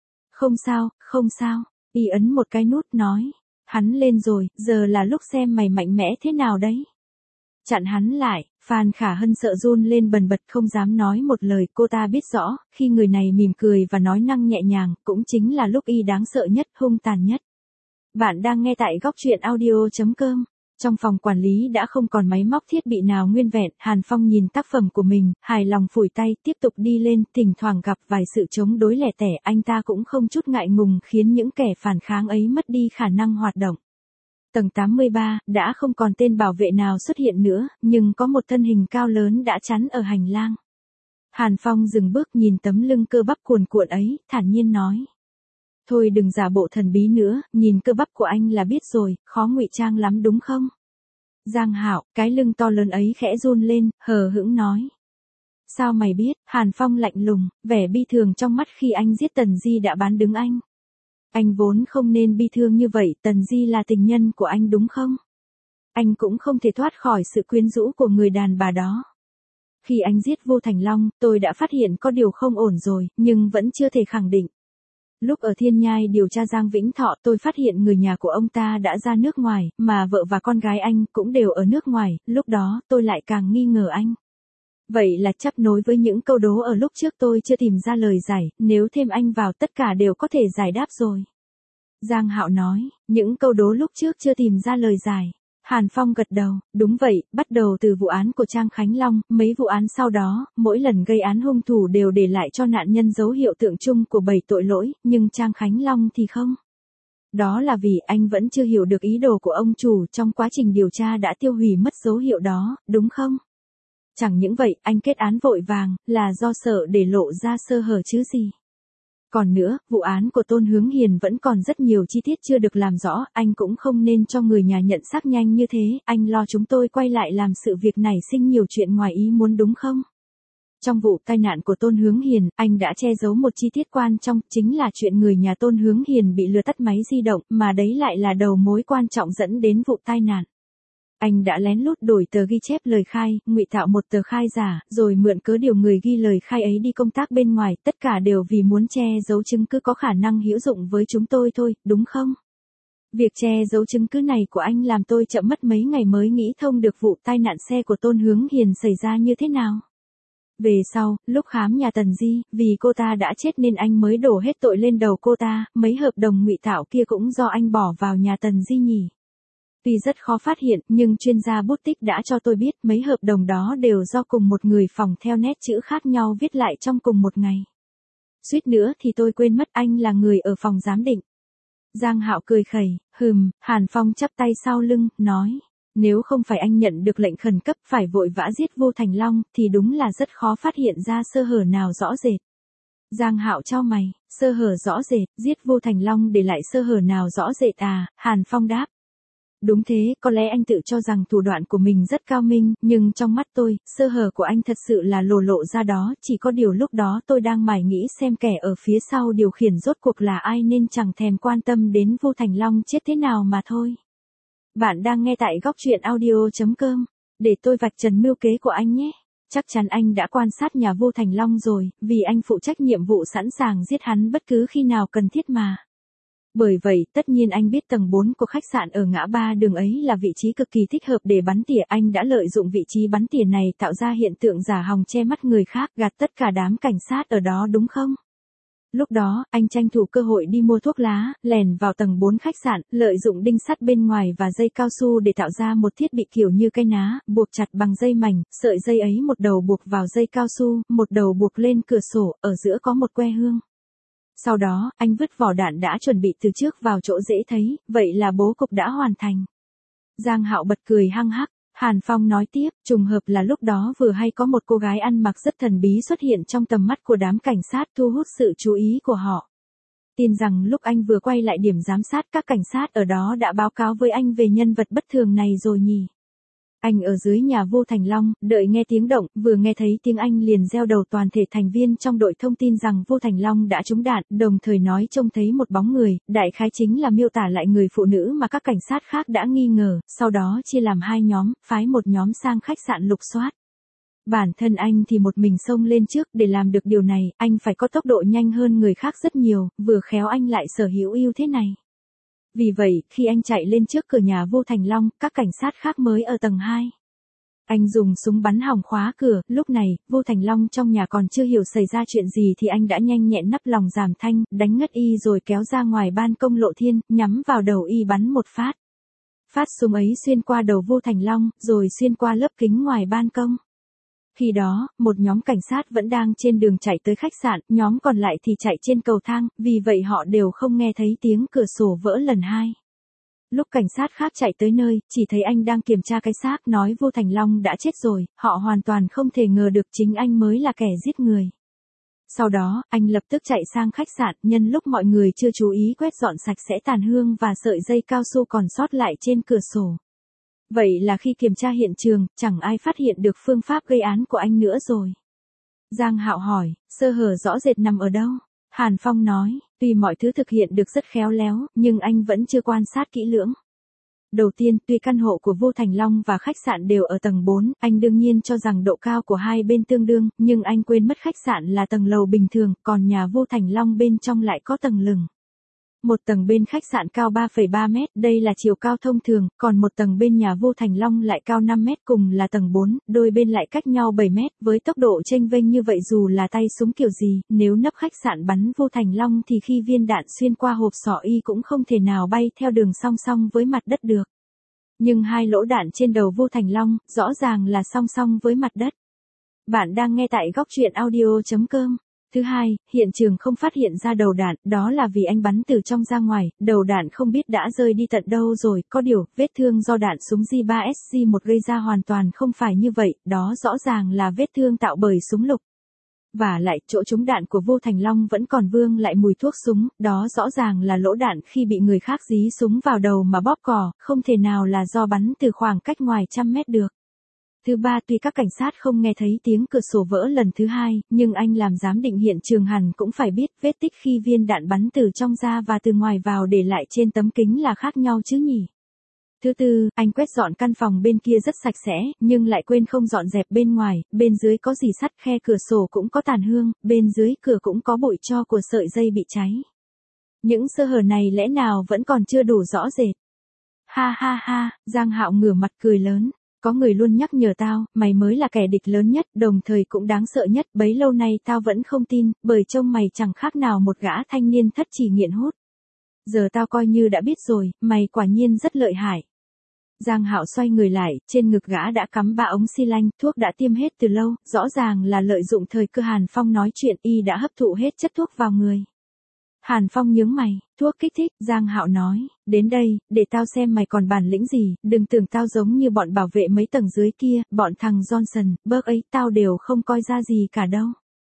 Không sao, y ấn một cái nút nói. Hắn lên rồi, giờ là lúc xem mày mạnh mẽ thế nào đấy. Chặn hắn lại, Phan Khả Hân sợ run lên bần bật không dám nói một lời, cô ta biết rõ, khi người này mỉm cười và nói năng nhẹ nhàng, cũng chính là lúc y đáng sợ nhất, hung tàn nhất. Bạn đang nghe tại góc truyện audio.com. Trong phòng quản lý đã không còn máy móc thiết bị nào nguyên vẹn, Hàn Phong nhìn tác phẩm của mình, hài lòng phủi tay, tiếp tục đi lên, thỉnh thoảng gặp vài sự chống đối lẻ tẻ, anh ta cũng không chút ngại ngùng, khiến những kẻ phản kháng ấy mất đi khả năng hoạt động. Tầng 83, đã không còn tên bảo vệ nào xuất hiện nữa, nhưng có một thân hình cao lớn đã chắn ở hành lang. Hàn Phong dừng bước nhìn tấm lưng cơ bắp cuồn cuộn ấy, thản nhiên nói. Thôi đừng giả bộ thần bí nữa, nhìn cơ bắp của anh là biết rồi, khó ngụy trang lắm đúng không? Giang Hạo, cái lưng to lớn ấy khẽ run lên, hờ hững nói. Sao mày biết? Hàn Phong lạnh lùng, vẻ bi thường trong mắt khi anh giết Tần Di đã bán đứng anh. Anh vốn không nên bi thương như vậy, Tần Di là tình nhân của anh đúng không? Anh cũng không thể thoát khỏi sự quyến rũ của người đàn bà đó. Khi anh giết Vô Thành Long, tôi đã phát hiện có điều không ổn rồi, nhưng vẫn chưa thể khẳng định. Lúc ở Thiên Nhai điều tra Giang Vĩnh Thọ, tôi phát hiện người nhà của ông ta đã ra nước ngoài, mà vợ và con gái anh cũng đều ở nước ngoài, lúc đó tôi lại càng nghi ngờ anh. Vậy là chấp nối với những câu đố ở lúc trước tôi chưa tìm ra lời giải, nếu thêm anh vào tất cả đều có thể giải đáp rồi. Giang Hạo nói, những câu đố lúc trước chưa tìm ra lời giải. Hàn Phong gật đầu, đúng vậy, bắt đầu từ vụ án của Trang Khánh Long, mấy vụ án sau đó, mỗi lần gây án hung thủ đều để lại cho nạn nhân dấu hiệu tượng trưng của 7 tội lỗi, nhưng Trang Khánh Long thì không. Đó là vì anh vẫn chưa hiểu được ý đồ của ông chủ, trong quá trình điều tra đã tiêu hủy mất dấu hiệu đó, đúng không? Chẳng những vậy, anh kết án vội vàng, là do sợ để lộ ra sơ hở chứ gì. Còn nữa, vụ án của Tôn Hướng Hiền vẫn còn rất nhiều chi tiết chưa được làm rõ, anh cũng không nên cho người nhà nhận xác nhanh như thế, anh lo chúng tôi quay lại làm sự việc nảy sinh nhiều chuyện ngoài ý muốn đúng không? Trong vụ tai nạn của Tôn Hướng Hiền, anh đã che giấu một chi tiết quan trọng, chính là chuyện người nhà Tôn Hướng Hiền bị lừa tắt máy di động, mà đấy lại là đầu mối quan trọng dẫn đến vụ tai nạn. Anh đã lén lút đổi tờ ghi chép lời khai, ngụy tạo một tờ khai giả, rồi mượn cớ điều người ghi lời khai ấy đi công tác bên ngoài, tất cả đều vì muốn che giấu chứng cứ có khả năng hữu dụng với chúng tôi thôi, đúng không? Việc che giấu chứng cứ này của anh làm tôi chậm mất mấy ngày mới nghĩ thông được vụ tai nạn xe của Tôn Hướng Hiền xảy ra như thế nào. Về sau, lúc khám nhà Tần Di, vì cô ta đã chết nên anh mới đổ hết tội lên đầu cô ta, mấy hợp đồng ngụy tạo kia cũng do anh bỏ vào nhà Tần Di nhỉ. Tuy rất khó phát hiện, nhưng chuyên gia bút tích đã cho tôi biết mấy hợp đồng đó đều do cùng một người phòng theo nét chữ khác nhau viết lại trong cùng một ngày. Suýt nữa thì tôi quên mất anh là người ở phòng giám định. Giang Hạo cười khẩy, Hàn Phong chắp tay sau lưng, nói. Nếu không phải anh nhận được lệnh khẩn cấp phải vội vã giết Vô Thành Long, thì đúng là rất khó phát hiện ra sơ hở nào rõ rệt. Giang Hạo chau mày, sơ hở rõ rệt, giết Vô Thành Long để lại sơ hở nào rõ rệt à, Hàn Phong đáp. Đúng thế, có lẽ anh tự cho rằng thủ đoạn của mình rất cao minh, nhưng trong mắt tôi, sơ hở của anh thật sự là lộ ra đó, chỉ có điều lúc đó tôi đang mải nghĩ xem kẻ ở phía sau điều khiển rốt cuộc là ai nên chẳng thèm quan tâm đến Vu Thành Long chết thế nào mà thôi. Bạn đang nghe tại góc truyện audio.com, để tôi vạch trần mưu kế của anh nhé. Chắc chắn anh đã quan sát nhà Vu Thành Long rồi, vì anh phụ trách nhiệm vụ sẵn sàng giết hắn bất cứ khi nào cần thiết mà. Bởi vậy, tất nhiên anh biết tầng 4 của khách sạn ở ngã ba đường ấy là vị trí cực kỳ thích hợp để bắn tỉa. Anh đã lợi dụng vị trí bắn tỉa này tạo ra hiện tượng giả hòng che mắt người khác, gạt tất cả đám cảnh sát ở đó đúng không? Lúc đó, anh tranh thủ cơ hội đi mua thuốc lá, lèn vào tầng 4 khách sạn, lợi dụng đinh sắt bên ngoài và dây cao su để tạo ra một thiết bị kiểu như cây ná, buộc chặt bằng dây mảnh, sợi dây ấy một đầu buộc vào dây cao su, một đầu buộc lên cửa sổ, ở giữa có một que hương. Sau đó, anh vứt vỏ đạn đã chuẩn bị từ trước vào chỗ dễ thấy, vậy là bố cục đã hoàn thành. Giang Hạo bật cười hăng hắc, Hàn Phong nói tiếp, trùng hợp là lúc đó vừa hay có một cô gái ăn mặc rất thần bí xuất hiện trong tầm mắt của đám cảnh sát thu hút sự chú ý của họ. Tin rằng lúc anh vừa quay lại điểm giám sát các cảnh sát ở đó đã báo cáo với anh về nhân vật bất thường này rồi nhỉ. Anh ở dưới nhà Vu Thành Long, đợi nghe tiếng động, vừa nghe thấy tiếng anh liền gieo đầu toàn thể thành viên trong đội thông tin rằng Vu Thành Long đã trúng đạn, đồng thời nói trông thấy một bóng người, đại khái chính là miêu tả lại người phụ nữ mà các cảnh sát khác đã nghi ngờ, sau đó chia làm hai nhóm, phái một nhóm sang khách sạn lục soát. Bản thân anh thì một mình xông lên trước, để làm được điều này, anh phải có tốc độ nhanh hơn người khác rất nhiều, vừa khéo anh lại sở hữu ưu thế này. Vì vậy, khi anh chạy lên trước cửa nhà Vu Thành Long, các cảnh sát khác mới ở tầng 2. Anh dùng súng bắn hỏng khóa cửa, lúc này, Vu Thành Long trong nhà còn chưa hiểu xảy ra chuyện gì thì anh đã nhanh nhẹn nắp lòng giảm thanh, đánh ngất y rồi kéo ra ngoài ban công lộ thiên, nhắm vào đầu y bắn một phát. Phát súng ấy xuyên qua đầu Vu Thành Long, rồi xuyên qua lớp kính ngoài ban công. Khi đó, một nhóm cảnh sát vẫn đang trên đường chạy tới khách sạn, nhóm còn lại thì chạy trên cầu thang, vì vậy họ đều không nghe thấy tiếng cửa sổ vỡ lần hai. Lúc cảnh sát khác chạy tới nơi, chỉ thấy anh đang kiểm tra cái xác, nói Vu Thành Long đã chết rồi, họ hoàn toàn không thể ngờ được chính anh mới là kẻ giết người. Sau đó, anh lập tức chạy sang khách sạn, nhân lúc mọi người chưa chú ý quét dọn sạch sẽ tàn hương và sợi dây cao su còn sót lại trên cửa sổ. Vậy là khi kiểm tra hiện trường, chẳng ai phát hiện được phương pháp gây án của anh nữa rồi. Giang Hạo hỏi, sơ hở rõ rệt nằm ở đâu? Hàn Phong nói, tuy mọi thứ thực hiện được rất khéo léo, nhưng anh vẫn chưa quan sát kỹ lưỡng. Đầu tiên, tuy căn hộ của Vu Thành Long và khách sạn đều ở tầng 4, anh đương nhiên cho rằng độ cao của hai bên tương đương, nhưng anh quên mất khách sạn là tầng lầu bình thường, còn nhà Vu Thành Long bên trong lại có tầng lửng. Một tầng bên khách sạn cao 3,3 mét, đây là chiều cao thông thường, còn một tầng bên nhà Vu Thành Long lại cao 5 mét cùng là tầng 4, đôi bên lại cách nhau 7 mét, với tốc độ chênh vênh như vậy dù là tay súng kiểu gì, nếu nắp khách sạn bắn Vu Thành Long thì khi viên đạn xuyên qua hộp sọ y cũng không thể nào bay theo đường song song với mặt đất được. Nhưng hai lỗ đạn trên đầu Vu Thành Long, rõ ràng là song song với mặt đất. Bạn đang nghe tại góc truyện audio.com. Thứ hai, hiện trường không phát hiện ra đầu đạn, đó là vì anh bắn từ trong ra ngoài, đầu đạn không biết đã rơi đi tận đâu rồi, có điều, vết thương do đạn súng J3SG1 gây ra hoàn toàn không phải như vậy, đó rõ ràng là vết thương tạo bởi súng lục. Và lại, chỗ trúng đạn của Vu Thành Long vẫn còn vương lại mùi thuốc súng, đó rõ ràng là lỗ đạn khi bị người khác dí súng vào đầu mà bóp cò, không thể nào là do bắn từ khoảng cách ngoài trăm mét được. Thứ ba, tuy các cảnh sát không nghe thấy tiếng cửa sổ vỡ lần thứ hai, nhưng anh làm giám định hiện trường hẳn cũng phải biết vết tích khi viên đạn bắn từ trong ra và từ ngoài vào để lại trên tấm kính là khác nhau chứ nhỉ. Thứ tư, anh quét dọn căn phòng bên kia rất sạch sẽ, nhưng lại quên không dọn dẹp bên ngoài, bên dưới có rỉ sắt, khe cửa sổ cũng có tàn hương, bên dưới cửa cũng có bụi tro của sợi dây bị cháy. Những sơ hở này lẽ nào vẫn còn chưa đủ rõ rệt. Ha ha ha, Giang Hạo ngửa mặt cười lớn. Có người luôn nhắc nhở tao, mày mới là kẻ địch lớn nhất, đồng thời cũng đáng sợ nhất, bấy lâu nay tao vẫn không tin, bởi trông mày chẳng khác nào một gã thanh niên thất chỉ nghiện hút. Giờ tao coi như đã biết rồi, mày quả nhiên rất lợi hại. Giang Hạo xoay người lại, trên ngực gã đã cắm 3 ống xi lanh, thuốc đã tiêm hết từ lâu, rõ ràng là lợi dụng thời cơ Hàn Phong nói chuyện y đã hấp thụ hết chất thuốc vào người. Hàn Phong nhướng mày, thuốc kích thích, Giang Hạo nói, đến đây, để tao xem mày còn bản lĩnh gì, đừng tưởng tao giống như bọn bảo vệ mấy tầng dưới kia, bọn thằng Johnson, Burke ấy, tao đều không coi ra gì cả đâu.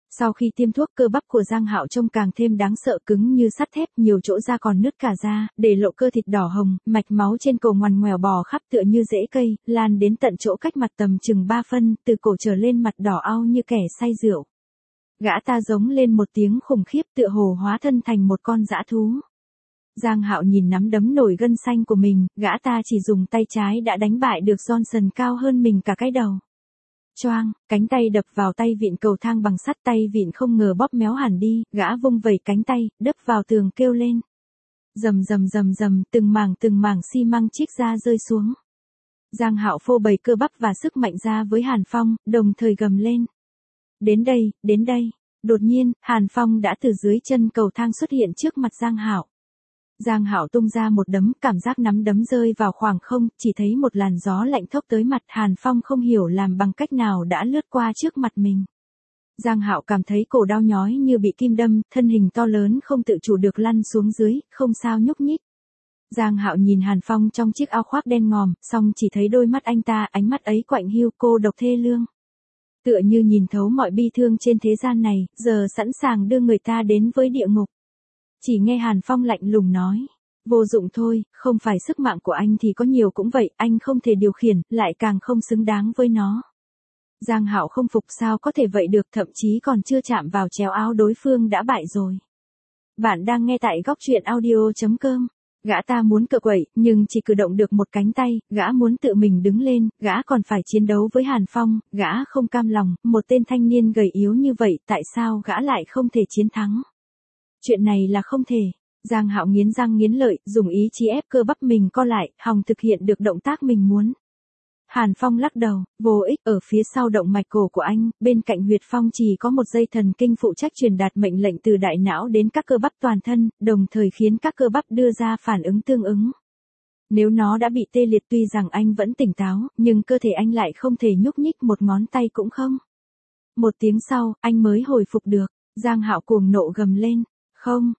Sau khi tiêm thuốc, cơ bắp của Giang Hạo trông càng thêm đáng sợ, cứng như sắt thép, nhiều chỗ da còn nứt cả da, để lộ cơ thịt đỏ hồng, mạch máu trên cổ ngoằn ngoèo bò khắp tựa như rễ cây, lan đến tận chỗ cách mặt tầm chừng 3 phân, từ cổ trở lên mặt đỏ au như kẻ say rượu. Gã ta giống lên một tiếng khủng khiếp, tựa hồ hóa thân thành một con dã thú. Giang Hạo nhìn nắm đấm nổi gân xanh của mình, gã ta chỉ dùng tay trái đã đánh bại được Johnson cao hơn mình cả cái đầu. Choang, cánh tay đập vào tay vịn cầu thang bằng sắt, tay vịn không ngờ bóp méo hẳn đi, gã vung vẩy cánh tay, đập vào tường kêu lên. Rầm rầm rầm rầm, từng mảng xi măng chích ra rơi xuống. Giang Hạo phô bày cơ bắp và sức mạnh ra với Hàn Phong, đồng thời gầm lên. Đến đây, đến đây. Đột nhiên, Hàn Phong đã từ dưới chân cầu thang xuất hiện trước mặt Giang Hạo. Giang Hạo tung ra một đấm, cảm giác nắm đấm rơi vào khoảng không, chỉ thấy một làn gió lạnh thốc tới mặt. Hàn Phong không hiểu làm bằng cách nào đã lướt qua trước mặt mình. Giang Hạo cảm thấy cổ đau nhói như bị kim đâm, thân hình to lớn không tự chủ được lăn xuống dưới, không sao nhúc nhích. Giang Hạo nhìn Hàn Phong trong chiếc áo khoác đen ngòm, song chỉ thấy đôi mắt anh ta, ánh mắt ấy quạnh hiu, cô độc thê lương. Tựa như nhìn thấu mọi bi thương trên thế gian này, giờ sẵn sàng đưa người ta đến với địa ngục. Chỉ nghe Hàn Phong lạnh lùng nói, vô dụng thôi, không phải sức mạnh của anh thì có nhiều cũng vậy, anh không thể điều khiển, lại càng không xứng đáng với nó. Giang Hạo không phục, sao có thể vậy được, thậm chí còn chưa chạm vào chéo áo đối phương đã bại rồi. Bạn đang nghe tại góc truyện audio.com. Gã ta muốn cựa quậy, nhưng chỉ cử động được một cánh tay, gã muốn tự mình đứng lên, gã còn phải chiến đấu với Hàn Phong, gã không cam lòng, một tên thanh niên gầy yếu như vậy, tại sao gã lại không thể chiến thắng? Chuyện này là không thể. Giang Hạo nghiến răng nghiến lợi, dùng ý chí ép cơ bắp mình co lại, hòng thực hiện được động tác mình muốn. Hàn Phong lắc đầu, vô ích, ở phía sau động mạch cổ của anh, bên cạnh huyệt phong chỉ có một dây thần kinh phụ trách truyền đạt mệnh lệnh từ đại não đến các cơ bắp toàn thân, đồng thời khiến các cơ bắp đưa ra phản ứng tương ứng. Nếu nó đã bị tê liệt, tuy rằng anh vẫn tỉnh táo, nhưng cơ thể anh lại không thể nhúc nhích một ngón tay cũng không. Một tiếng sau, anh mới hồi phục được. Giang Hạo cuồng nộ gầm lên. Không,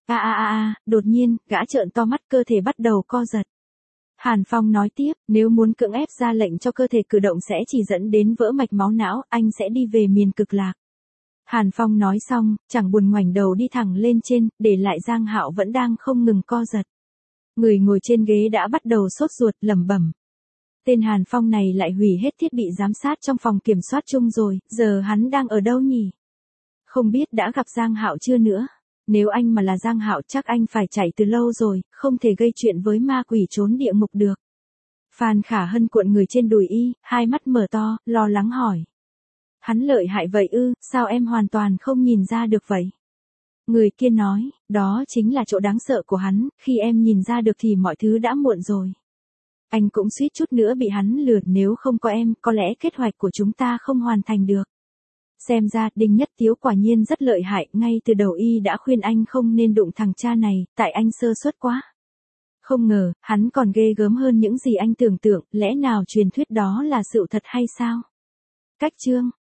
đột nhiên, gã trợn to mắt, cơ thể bắt đầu co giật. Hàn Phong nói tiếp, nếu muốn cưỡng ép ra lệnh cho cơ thể cử động sẽ chỉ dẫn đến vỡ mạch máu não, anh sẽ đi về miền cực lạc. Hàn Phong nói xong, chẳng buồn ngoảnh đầu đi thẳng lên trên, để lại Giang Hạo vẫn đang không ngừng co giật. Người ngồi trên ghế đã bắt đầu sốt ruột, lẩm bẩm. Tên Hàn Phong này lại hủy hết thiết bị giám sát trong phòng kiểm soát chung rồi, giờ hắn đang ở đâu nhỉ? Không biết đã gặp Giang Hạo chưa nữa? Nếu anh mà là Giang Hạo chắc anh phải chạy từ lâu rồi, không thể gây chuyện với ma quỷ trốn địa ngục được. Phan Khả Hân cuộn người trên đùi y, hai mắt mở to, lo lắng hỏi. Hắn lợi hại vậy ư, sao em hoàn toàn không nhìn ra được vậy? Người kia nói, đó chính là chỗ đáng sợ của hắn, khi em nhìn ra được thì mọi thứ đã muộn rồi. Anh cũng suýt chút nữa bị hắn lừa, nếu không có em, có lẽ kế hoạch của chúng ta không hoàn thành được. Xem ra, Đinh Nhất Tiếu quả nhiên rất lợi hại, ngay từ đầu y đã khuyên anh không nên đụng thằng cha này, tại anh sơ suất quá. Không ngờ, hắn còn ghê gớm hơn những gì anh tưởng tượng, lẽ nào truyền thuyết đó là sự thật hay sao? Cách chương